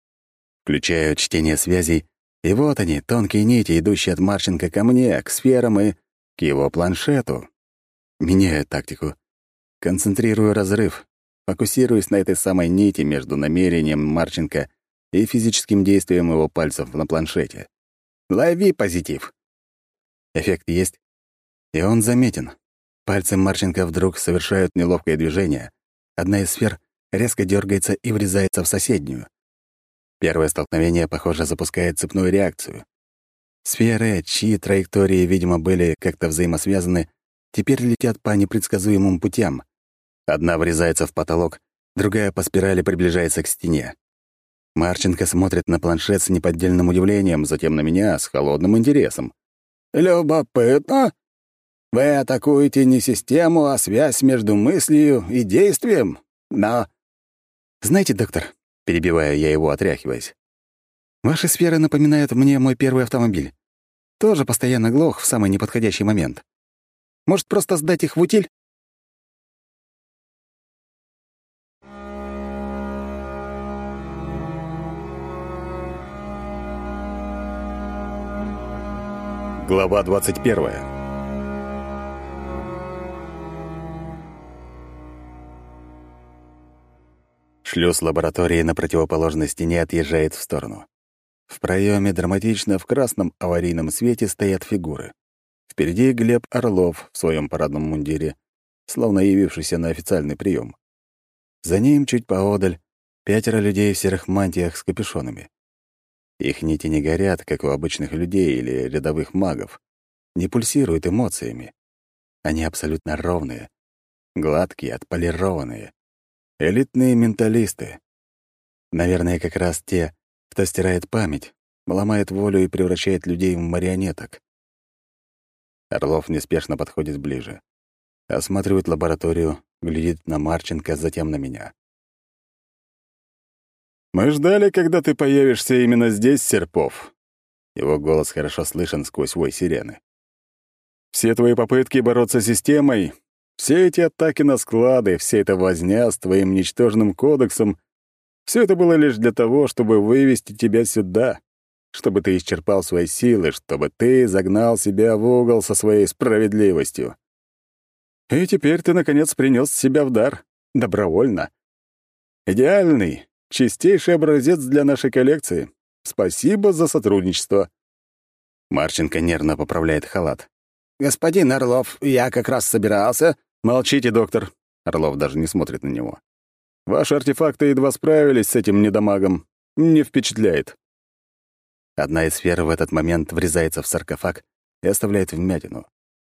Включаю чтение связей, и вот они, тонкие нити, идущие от Марченко ко мне, к сферам и к его планшету. Меняю тактику. Концентрирую разрыв, фокусируясь на этой самой нити между намерением Марченко и физическим действием его пальцев на планшете. Лови позитив. Эффект есть, и он заметен. Пальцы Марченко вдруг совершают неловкое движение. Одна из сфер резко дергается и врезается в соседнюю. Первое столкновение, похоже, запускает цепную реакцию. Сферы, чьи траектории, видимо, были как-то взаимосвязаны, теперь летят по непредсказуемым путям. Одна врезается в потолок, другая по спирали приближается к стене. Марченко смотрит на планшет с неподдельным удивлением, затем на меня с холодным интересом. «Любопытно. Вы атакуете не систему, а связь между мыслью и действием. Но...» «Знаете, доктор», — перебиваю я его, отряхиваясь, «ваши сферы напоминают мне мой первый автомобиль. Тоже постоянно глох в самый неподходящий момент. Может, просто сдать их в утиль?» Глава 21. Шлюз лаборатории на противоположной стене отъезжает в сторону. В проеме драматично в красном аварийном свете стоят фигуры. Впереди Глеб Орлов в своем парадном мундире, словно явившийся на официальный прием. За ним, чуть поодаль, 5 людей в серых мантиях с капюшонами. Их нити не горят, как у обычных людей или рядовых магов, не пульсируют эмоциями. Они абсолютно ровные, гладкие, отполированные. Элитные менталисты. Наверное, как раз те, кто стирает память, ломает волю и превращает людей в марионеток. Орлов неспешно подходит ближе. Осматривает лабораторию, глядит на Марченко, затем на меня. «Мы ждали, когда ты появишься именно здесь, Серпов». Его голос хорошо слышен сквозь вой сирены. «Все твои попытки бороться с системой, все эти атаки на склады, вся эта возня с твоим ничтожным кодексом — все это было лишь для того, чтобы вывести тебя сюда, чтобы ты исчерпал свои силы, чтобы ты загнал себя в угол со своей справедливостью. И теперь ты, наконец, принес себя в дар, добровольно. Идеальный, чистейший образец для нашей коллекции. Спасибо за сотрудничество». Марченко нервно поправляет халат. «Господин Орлов, я как раз собирался...» «Молчите, доктор». Орлов даже не смотрит на него. «Ваши артефакты едва справились с этим недомагом. Не впечатляет». Одна из сфер в этот момент врезается в саркофаг и оставляет вмятину.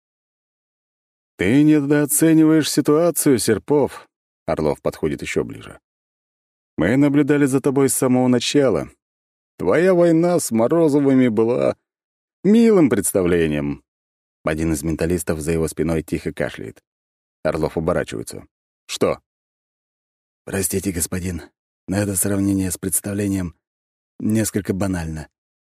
«Ты недооцениваешь ситуацию, Серпов». Орлов подходит еще ближе. «Мы наблюдали за тобой с самого начала. Твоя война с Морозовыми была милым представлением». Один из менталистов за его спиной тихо кашляет. Орлов оборачивается. «Что?» «Простите, господин, но это сравнение с представлением несколько банально».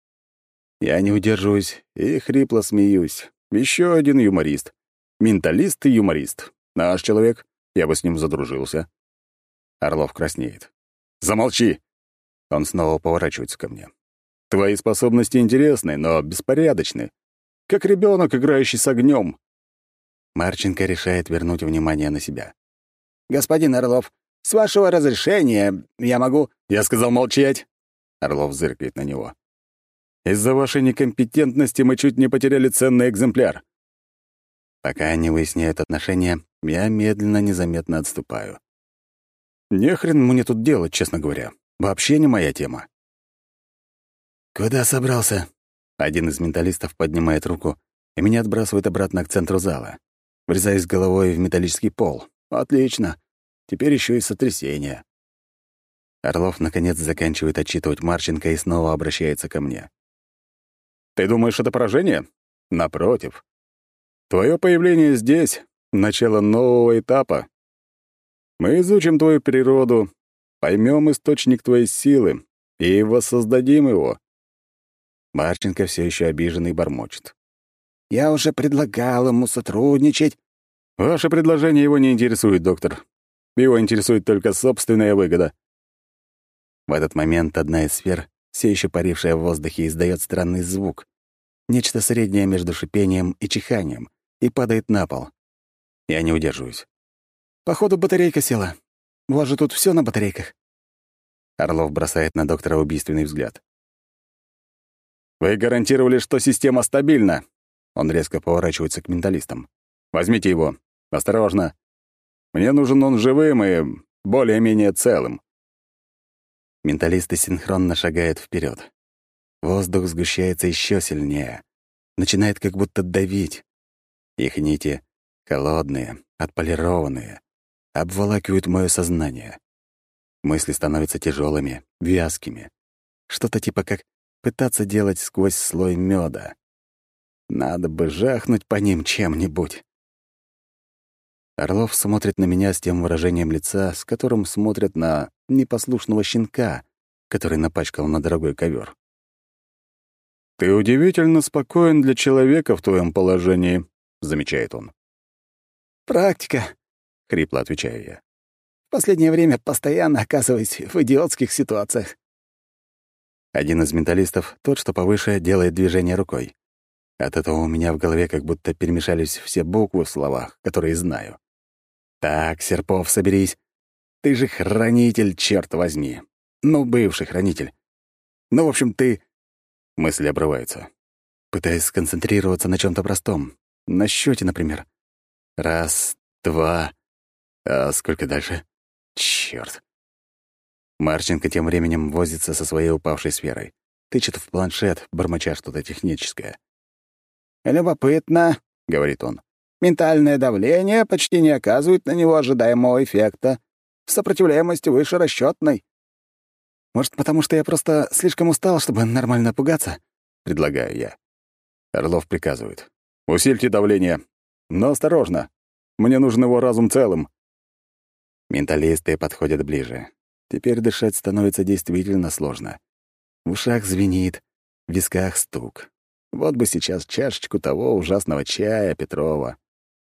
Я не удерживаюсь и хрипло смеюсь. Еще один юморист. Менталист и юморист. Наш человек, я бы с ним задружился. Орлов краснеет. «Замолчи!» Он снова поворачивается ко мне. «Твои способности интересны, но беспорядочны. Как ребенок, играющий с огнем. Марченко решает вернуть внимание на себя. «Господин Орлов, с вашего разрешения я могу...» «Я сказал молчать!» Орлов зыркает на него. «Из-за вашей некомпетентности мы чуть не потеряли ценный экземпляр». Пока не выясняют отношения, я медленно, незаметно отступаю. Нехрен мне тут делать, честно говоря. Вообще не моя тема. «Куда собрался?» Один из менталистов поднимает руку, и меня отбрасывает обратно к центру зала. Врезаюсь головой в металлический пол. Отлично. Теперь еще и сотрясение. Орлов, наконец, заканчивает отчитывать Марченко и снова обращается ко мне. «Ты думаешь, это поражение? Напротив. Твое появление здесь — начало нового этапа. Мы изучим твою природу, поймем источник твоей силы и воссоздадим его». Марченко все еще обиженный бормочет. «Я уже предлагал ему сотрудничать». «Ваше предложение его не интересует, доктор. Его интересует только собственная выгода». В этот момент одна из сфер, все еще парившая в воздухе, издает странный звук. Нечто среднее между шипением и чиханием, и падает на пол. Я не удерживаюсь. «Походу, батарейка села. У вас же тут все на батарейках». Орлов бросает на доктора убийственный взгляд. «Вы гарантировали, что система стабильна». Он резко поворачивается к менталистам. «Возьмите его. Осторожно. Мне нужен он живым и более-менее целым». Менталисты синхронно шагают вперед. Воздух сгущается еще сильнее. Начинает как будто давить. Их нити холодные, отполированные, обволакивают мое сознание. Мысли становятся тяжелыми, вязкими. Что-то типа как пытаться делать сквозь слой меда. Надо бы жахнуть по ним чем-нибудь. Орлов смотрит на меня с тем выражением лица, с которым смотрят на непослушного щенка, который напачкал на дорогой ковер. «Ты удивительно спокоен для человека в твоем положении», — замечает он. «Практика», — хрипло отвечаю я. «В последнее время постоянно оказываюсь в идиотских ситуациях». Один из менталистов, тот, что повыше, делает движение рукой. От этого у меня в голове как будто перемешались все буквы в словах, которые знаю. «Так, Серпов, соберись. Ты же хранитель, черт возьми. Ну, бывший хранитель. Ну, в общем, ты...» Мысль обрывается. Пытаюсь сконцентрироваться на чем то простом. На счете, например. Раз, два... А сколько дальше? Черт! Марченко тем временем возится со своей упавшей сферой. Тычет в планшет, бормоча что-то техническое. «Любопытно», — говорит он. «Ментальное давление почти не оказывает на него ожидаемого эффекта. Сопротивляемость выше расчетной. «Может, потому что я просто слишком устал, чтобы нормально пугаться?» — предлагаю я. Орлов приказывает. «Усильте давление. Но осторожно. Мне нужен его разум целым». Менталисты подходят ближе. Теперь дышать становится действительно сложно. В ушах звенит, в висках стук. Вот бы сейчас чашечку того ужасного чая Петрова.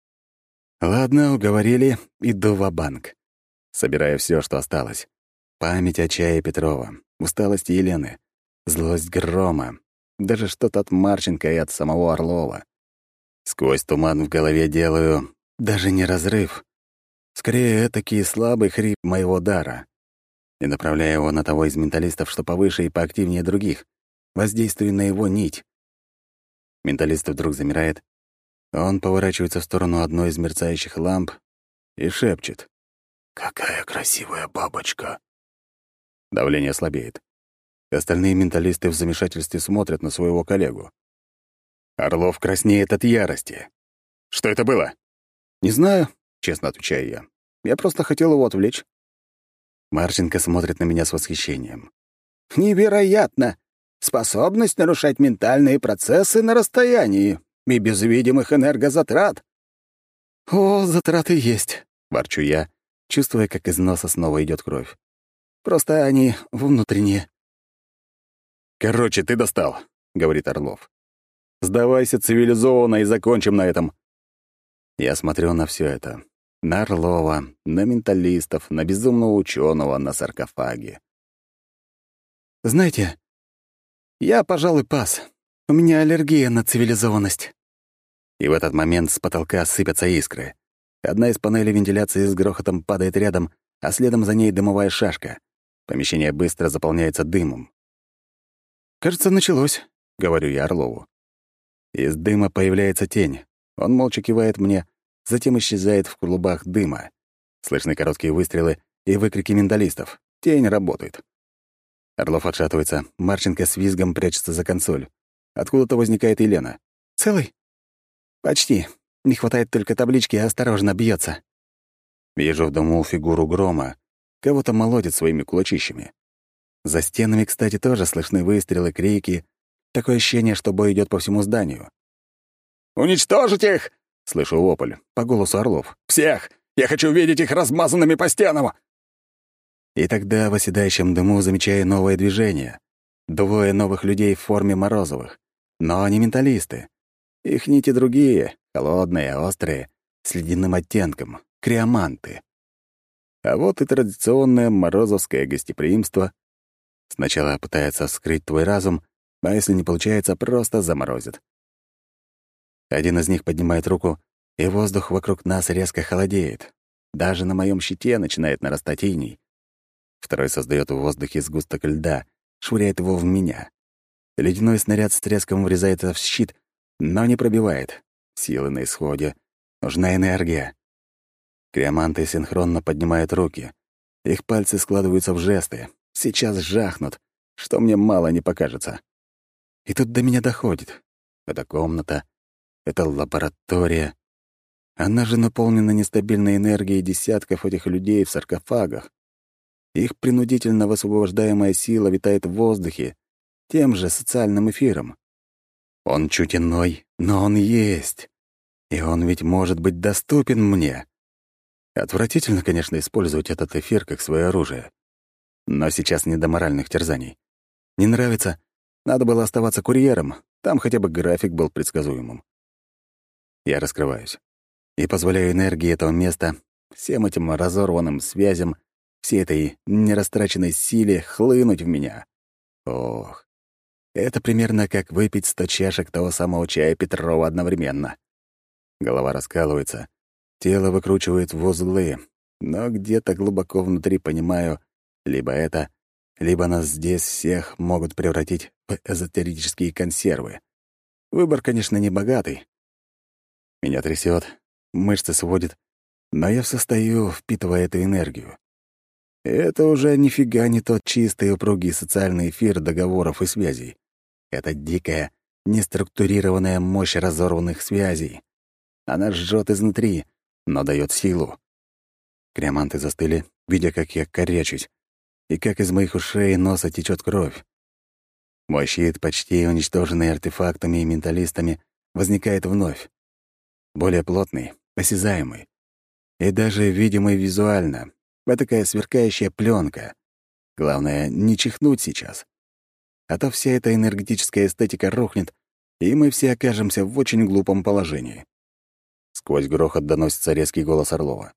Ладно, уговорили, иду ва-банк. Собираю все, что осталось. Память о чае Петрова, усталость Елены, злость Грома, даже что-то от Марченко и от самого Орлова. Сквозь туман в голове делаю даже не разрыв. Скорее, этакий слабый хрип моего дара. И направляю его на того из менталистов, что повыше и поактивнее других. Воздействую на его нить. Менталист вдруг замирает. Он поворачивается в сторону одной из мерцающих ламп и шепчет. «Какая красивая бабочка!» Давление слабеет. Остальные менталисты в замешательстве смотрят на своего коллегу. Орлов краснеет от ярости. «Что это было?» «Не знаю», — честно отвечаю я. «Я просто хотел его отвлечь». Марченко смотрит на меня с восхищением. «Невероятно! Способность нарушать ментальные процессы на расстоянии и без видимых энергозатрат». «О, затраты есть», — ворчу я, чувствуя, как из носа снова идет кровь. «Просто они внутренние». «Короче, ты достал», — говорит Орлов. «Сдавайся цивилизованно и закончим на этом». Я смотрю на все это. На Орлова, на менталистов, на безумного ученого, на саркофаге. «Знаете, я, пожалуй, пас. У меня аллергия на цивилизованность». И в этот момент с потолка сыпятся искры. Одна из панелей вентиляции с грохотом падает рядом, а следом за ней дымовая шашка. Помещение быстро заполняется дымом. «Кажется, началось», — говорю я Орлову. Из дыма появляется тень. Он молча кивает мне, затем исчезает в клубах дыма. Слышны короткие выстрелы и выкрики менталистов. Тень работает. Орлов отшатывается, Марченко с визгом прячется за консоль. Откуда-то возникает Елена. «Целый?» «Почти. Не хватает только таблички, осторожно, бьется. Вижу в дому фигуру Грома. Кого-то молотит своими кулачищами. За стенами, кстати, тоже слышны выстрелы, крики. Такое ощущение, что бой идет по всему зданию. «Уничтожить их!» — слышу вопль. По голосу Орлов. «Всех! Я хочу видеть их размазанными по стенам!» И тогда в оседающем дыму замечаю новое движение. Двое новых людей в форме Морозовых. Но не менталисты. Их нити другие, холодные, острые, с ледяным оттенком, криоманты. А вот и традиционное морозовское гостеприимство. Сначала пытается вскрыть твой разум, а если не получается, просто заморозит. Один из них поднимает руку, и воздух вокруг нас резко холодеет. Даже на моем щите начинает нарастать иней. Второй создает в воздухе сгусток льда, швыряет его в меня. Ледяной снаряд с треском врезается в щит, но не пробивает. Силы на исходе. Нужна энергия. Криоманты синхронно поднимают руки. Их пальцы складываются в жесты. Сейчас жахнут, что мне мало не покажется. И тут до меня доходит. Это комната, это лаборатория. Она же наполнена нестабильной энергией десятков этих людей в саркофагах. Их принудительно высвобождаемая сила витает в воздухе, тем же социальным эфиром. Он чуть иной, но он есть. И он ведь может быть доступен мне. Отвратительно, конечно, использовать этот эфир как свое оружие. Но сейчас не до моральных терзаний. Не нравится? Надо было оставаться курьером. Там хотя бы график был предсказуемым. Я раскрываюсь и позволяю энергии этого места, всем этим разорванным связям, всей этой нерастраченной силе хлынуть в меня. Ох, это примерно как выпить 100 чашек того самого чая Петрова одновременно. Голова раскалывается, тело выкручивает в узлы, Но где-то глубоко внутри понимаю, либо это, либо нас здесь всех могут превратить в эзотерические консервы. Выбор, конечно, не богатый. Меня трясет, мышцы сводит, но я все стою, впитывая эту энергию. И это уже нифига не тот чистый упругий социальный эфир договоров и связей. Это дикая, неструктурированная мощь разорванных связей. Она жжет изнутри, но дает силу. Криоманты застыли, видя, как я корячусь, и как из моих ушей и носа течет кровь. Мой щит, почти уничтоженный артефактами и менталистами, возникает вновь. Более плотный, осязаемый. И даже видимый визуально. Такая сверкающая пленка. Главное, не чихнуть сейчас. А то вся эта энергетическая эстетика рухнет, и мы все окажемся в очень глупом положении. Сквозь грохот доносится резкий голос Орлова.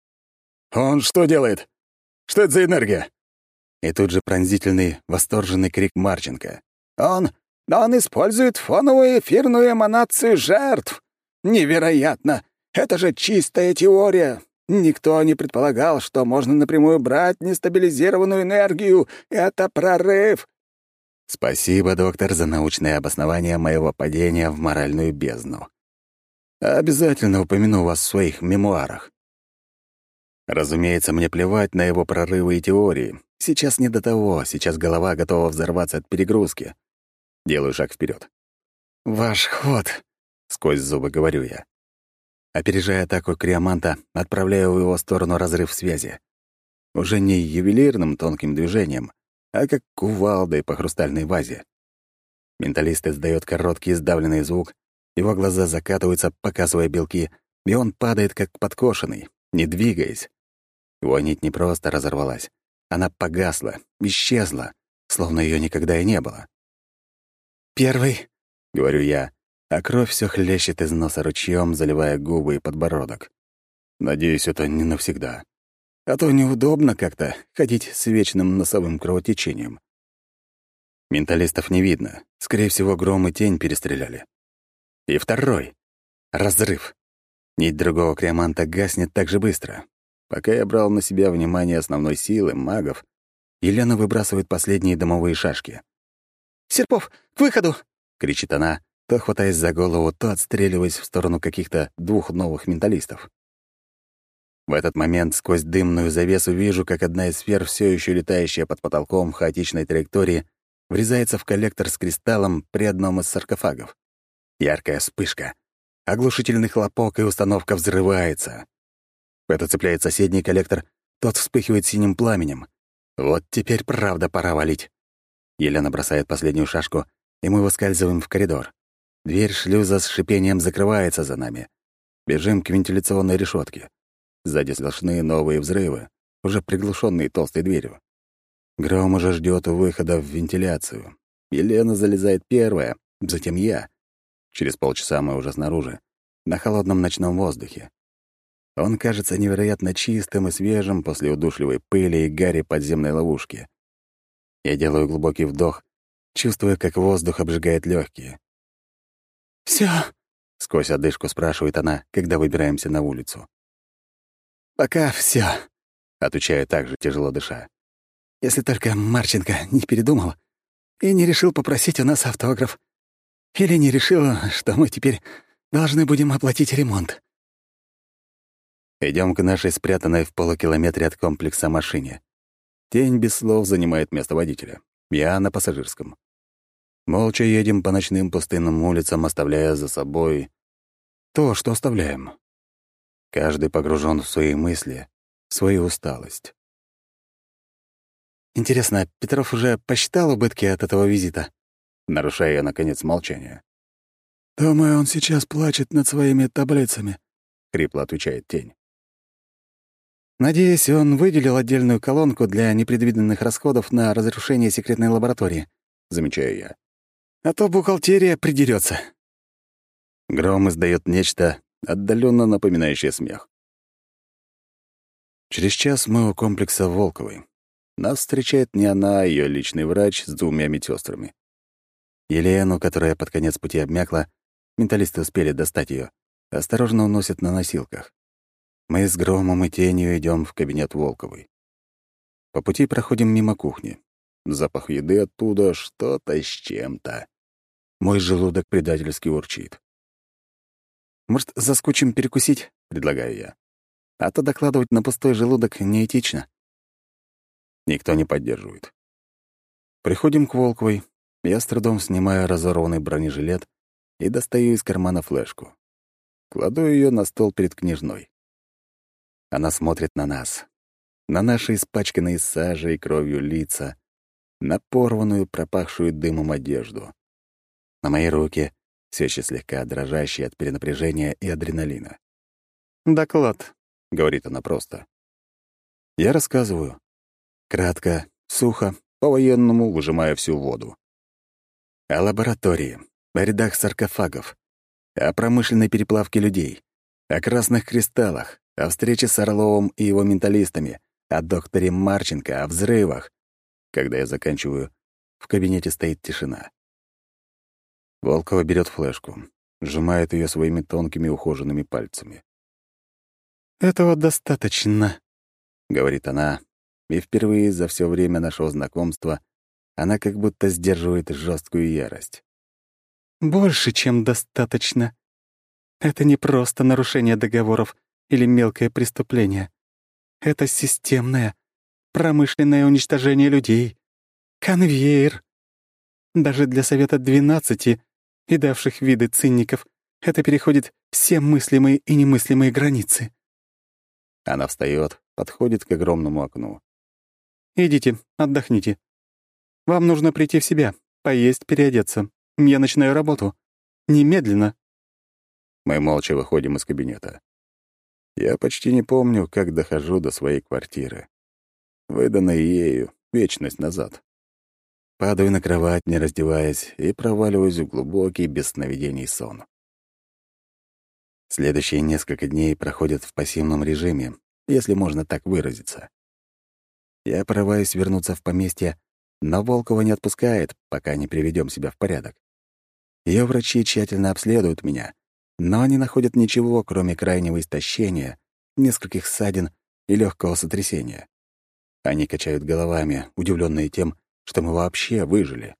«Он что делает? Что это за энергия?» И тут же пронзительный, восторженный крик Марченко. Он использует фоновую эфирную эманацию жертв. Невероятно! Это же чистая теория. Никто не предполагал, что можно напрямую брать нестабилизированную энергию. Это прорыв. Спасибо, доктор, за научное обоснование моего падения в моральную бездну. Обязательно упомяну вас в своих мемуарах. Разумеется, мне плевать на его прорывы и теории. Сейчас не до того, сейчас голова готова взорваться от перегрузки. Делаю шаг вперед. «Ваш ход», — сквозь зубы говорю я. Опережая атаку Криоманта, отправляю в его сторону разрыв связи. Уже не ювелирным тонким движением, а как кувалдой по хрустальной вазе. Менталист издает короткий сдавленный звук, его глаза закатываются, показывая белки, и он падает как подкошенный, не двигаясь. Его нить не просто разорвалась, она погасла, исчезла, словно ее никогда и не было. «Первый», — говорю я, а кровь все хлещет из носа ручьем, заливая губы и подбородок. Надеюсь, это не навсегда. А то неудобно как-то ходить с вечным носовым кровотечением. Менталистов не видно. Скорее всего, Гром и Тень перестреляли. И второй. Разрыв. Нить другого Криоманта гаснет так же быстро. Пока я брал на себя внимание основной силы магов, Елена выбрасывает последние дымовые шашки. «Серпов, к выходу!» — кричит она, то хватаясь за голову, то отстреливаясь в сторону каких-то двух новых менталистов. В этот момент сквозь дымную завесу вижу, как одна из сфер, все еще летающая под потолком в хаотичной траектории, врезается в коллектор с кристаллом при одном из саркофагов. Яркая вспышка. Оглушительный хлопок, и установка взрывается. Это цепляет соседний коллектор, тот вспыхивает синим пламенем. Вот теперь правда пора валить. Елена бросает последнюю шашку, и мы выскальзываем в коридор. Дверь шлюза с шипением закрывается за нами. Бежим к вентиляционной решетке. Сзади слышны новые взрывы, уже приглушенные толстой дверью. Гром уже ждет у выхода в вентиляцию. Елена залезает первая, затем я. Через полчаса мы уже снаружи, на холодном ночном воздухе. Он кажется невероятно чистым и свежим после удушливой пыли и гари подземной ловушки. Я делаю глубокий вдох, чувствуя, как воздух обжигает легкие. «Всё?» — сквозь одышку спрашивает она, когда выбираемся на улицу. «Пока всё», — отвечаю также, тяжело дыша. «Если только Марченко не передумал и не решил попросить у нас автограф. Или не решил, что мы теперь должны будем оплатить ремонт». Идем к нашей спрятанной в полукилометре от комплекса машине. Тень без слов занимает место водителя. Я на пассажирском. Молча едем по ночным пустынным улицам, оставляя за собой то, что оставляем. Каждый погружен в свои мысли, в свою усталость. Интересно, Петров уже посчитал убытки от этого визита? Нарушая я, наконец, молчание. «Думаю, он сейчас плачет над своими таблицами», — хрипло отвечает Тень. «Надеюсь, он выделил отдельную колонку для непредвиденных расходов на разрушение секретной лаборатории», — замечаю я. «А то бухгалтерия придерётся». Гром издаёт нечто, отдалённо напоминающее смех. Через час мы у комплекса Волковой. Нас встречает не она, а её личный врач с 2 медсёстрами. Елену, которая под конец пути обмякла, менталисты успели достать её, осторожно уносят на носилках. Мы с Громом и Тенью идем в кабинет Волковой. По пути проходим мимо кухни. Запах еды оттуда что-то с чем-то. Мой желудок предательски урчит. «Может, заскочим перекусить?» — предлагаю я. «А то докладывать на пустой желудок неэтично». Никто не поддерживает. Приходим к Волковой. Я с трудом снимаю разорванный бронежилет и достаю из кармана флешку. Кладу ее на стол перед княжной. Она смотрит на нас. На наши испачканные сажей и кровью лица, на порванную, пропахшую дымом одежду. На мои руки, все еще слегка дрожащие от перенапряжения и адреналина. «Доклад», — говорит она просто. Я рассказываю. Кратко, сухо, по-военному, выжимая всю воду. О лаборатории, о рядах саркофагов, о промышленной переплавке людей, о красных кристаллах, о встрече с Орловым и его менталистами, о докторе Марченко, о взрывах. Когда я заканчиваю, в кабинете стоит тишина. Волкова берет флешку, сжимает ее своими тонкими ухоженными пальцами. «Этого достаточно», — говорит она, и впервые за все время нашего знакомства она как будто сдерживает жесткую ярость. «Больше, чем достаточно. Это не просто нарушение договоров или мелкое преступление. Это системное, промышленное уничтожение людей. Конвейер. Даже для Совета 12 и давших виды цинников это переходит все мыслимые и немыслимые границы». Она встает, подходит к огромному окну. «Идите, отдохните. Вам нужно прийти в себя, поесть, переодеться. Я начинаю работу. Немедленно». Мы молча выходим из кабинета. Я почти не помню, как дохожу до своей квартиры. Выданной ею вечность назад. Падаю на кровать, не раздеваясь, и проваливаюсь в глубокий, без сновидений сон. Следующие несколько дней проходят в пассивном режиме, если можно так выразиться. Я порываюсь вернуться в поместье, но Волкова не отпускает, пока не приведем себя в порядок. Ее врачи тщательно обследуют меня, но не находят ничего, кроме крайнего истощения, нескольких ссадин и легкого сотрясения. Они качают головами, удивленные тем, что мы вообще выжили.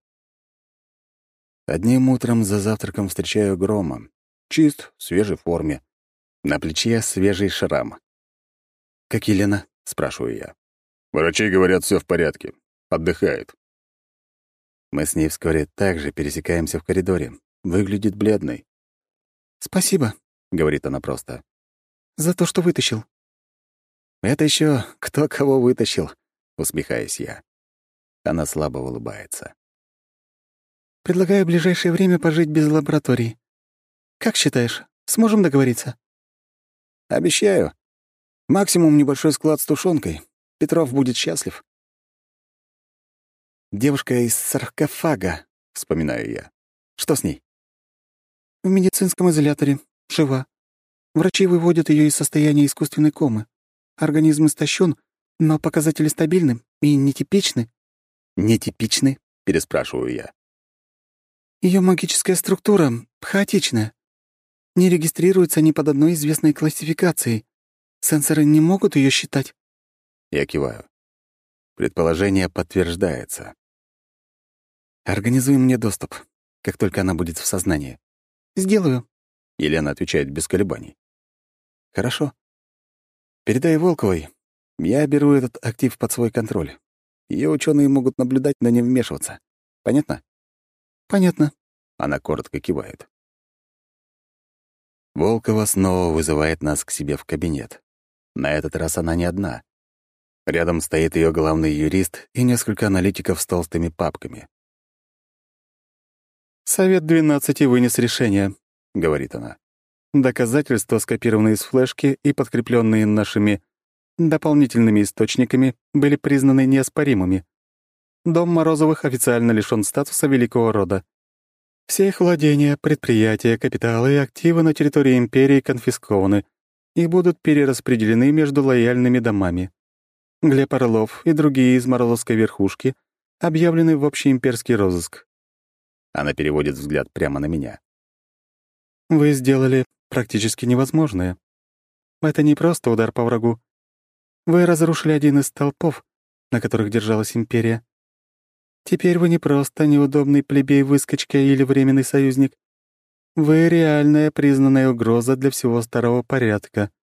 Одним утром за завтраком встречаю Грома. Чист, в свежей форме. На плече свежий шрам. «Как Елена?» — спрашиваю я. Врачи говорят, все в порядке. Отдыхает. Мы с ней вскоре также пересекаемся в коридоре. Выглядит бледной. «Спасибо», — говорит она просто, — «за то, что вытащил». «Это еще кто кого вытащил», — усмехаюсь я. Она слабо улыбается. «Предлагаю в ближайшее время пожить без лаборатории. Как считаешь, сможем договориться?» «Обещаю. Максимум небольшой склад с тушенкой. Петров будет счастлив». «Девушка из саркофага», — вспоминаю я. «Что с ней?» «В медицинском изоляторе. Жива. Врачи выводят ее из состояния искусственной комы. Организм истощен, но показатели стабильны и нетипичны». «Нетипичны?» — переспрашиваю я. Ее магическая структура хаотичная. Не регистрируется ни под одной известной классификацией. Сенсоры не могут ее считать». Я киваю. Предположение подтверждается. «Организуй мне доступ, как только она будет в сознании». «Сделаю», — Елена отвечает без колебаний. «Хорошо. Передай Волковой. Я беру этот актив под свой контроль. Ее ученые могут наблюдать, но не вмешиваться. Понятно?» «Понятно», — она коротко кивает. Волкова снова вызывает нас к себе в кабинет. На этот раз она не одна. Рядом стоит ее главный юрист и несколько аналитиков с толстыми папками. «Совет 12 вынес решение», — говорит она. «Доказательства, скопированные из флешки и подкрепленные нашими дополнительными источниками, были признаны неоспоримыми. Дом Морозовых официально лишён статуса великого рода. Все их владения, предприятия, капиталы и активы на территории империи конфискованы и будут перераспределены между лояльными домами. Глеб Орлов и другие из Морозовской верхушки объявлены в общеимперский розыск». Она переводит взгляд прямо на меня. «Вы сделали практически невозможное. Это не просто удар по врагу. Вы разрушили один из столпов, на которых держалась империя. Теперь вы не просто неудобный плебей-выскочка или временный союзник. Вы реальная признанная угроза для всего старого порядка.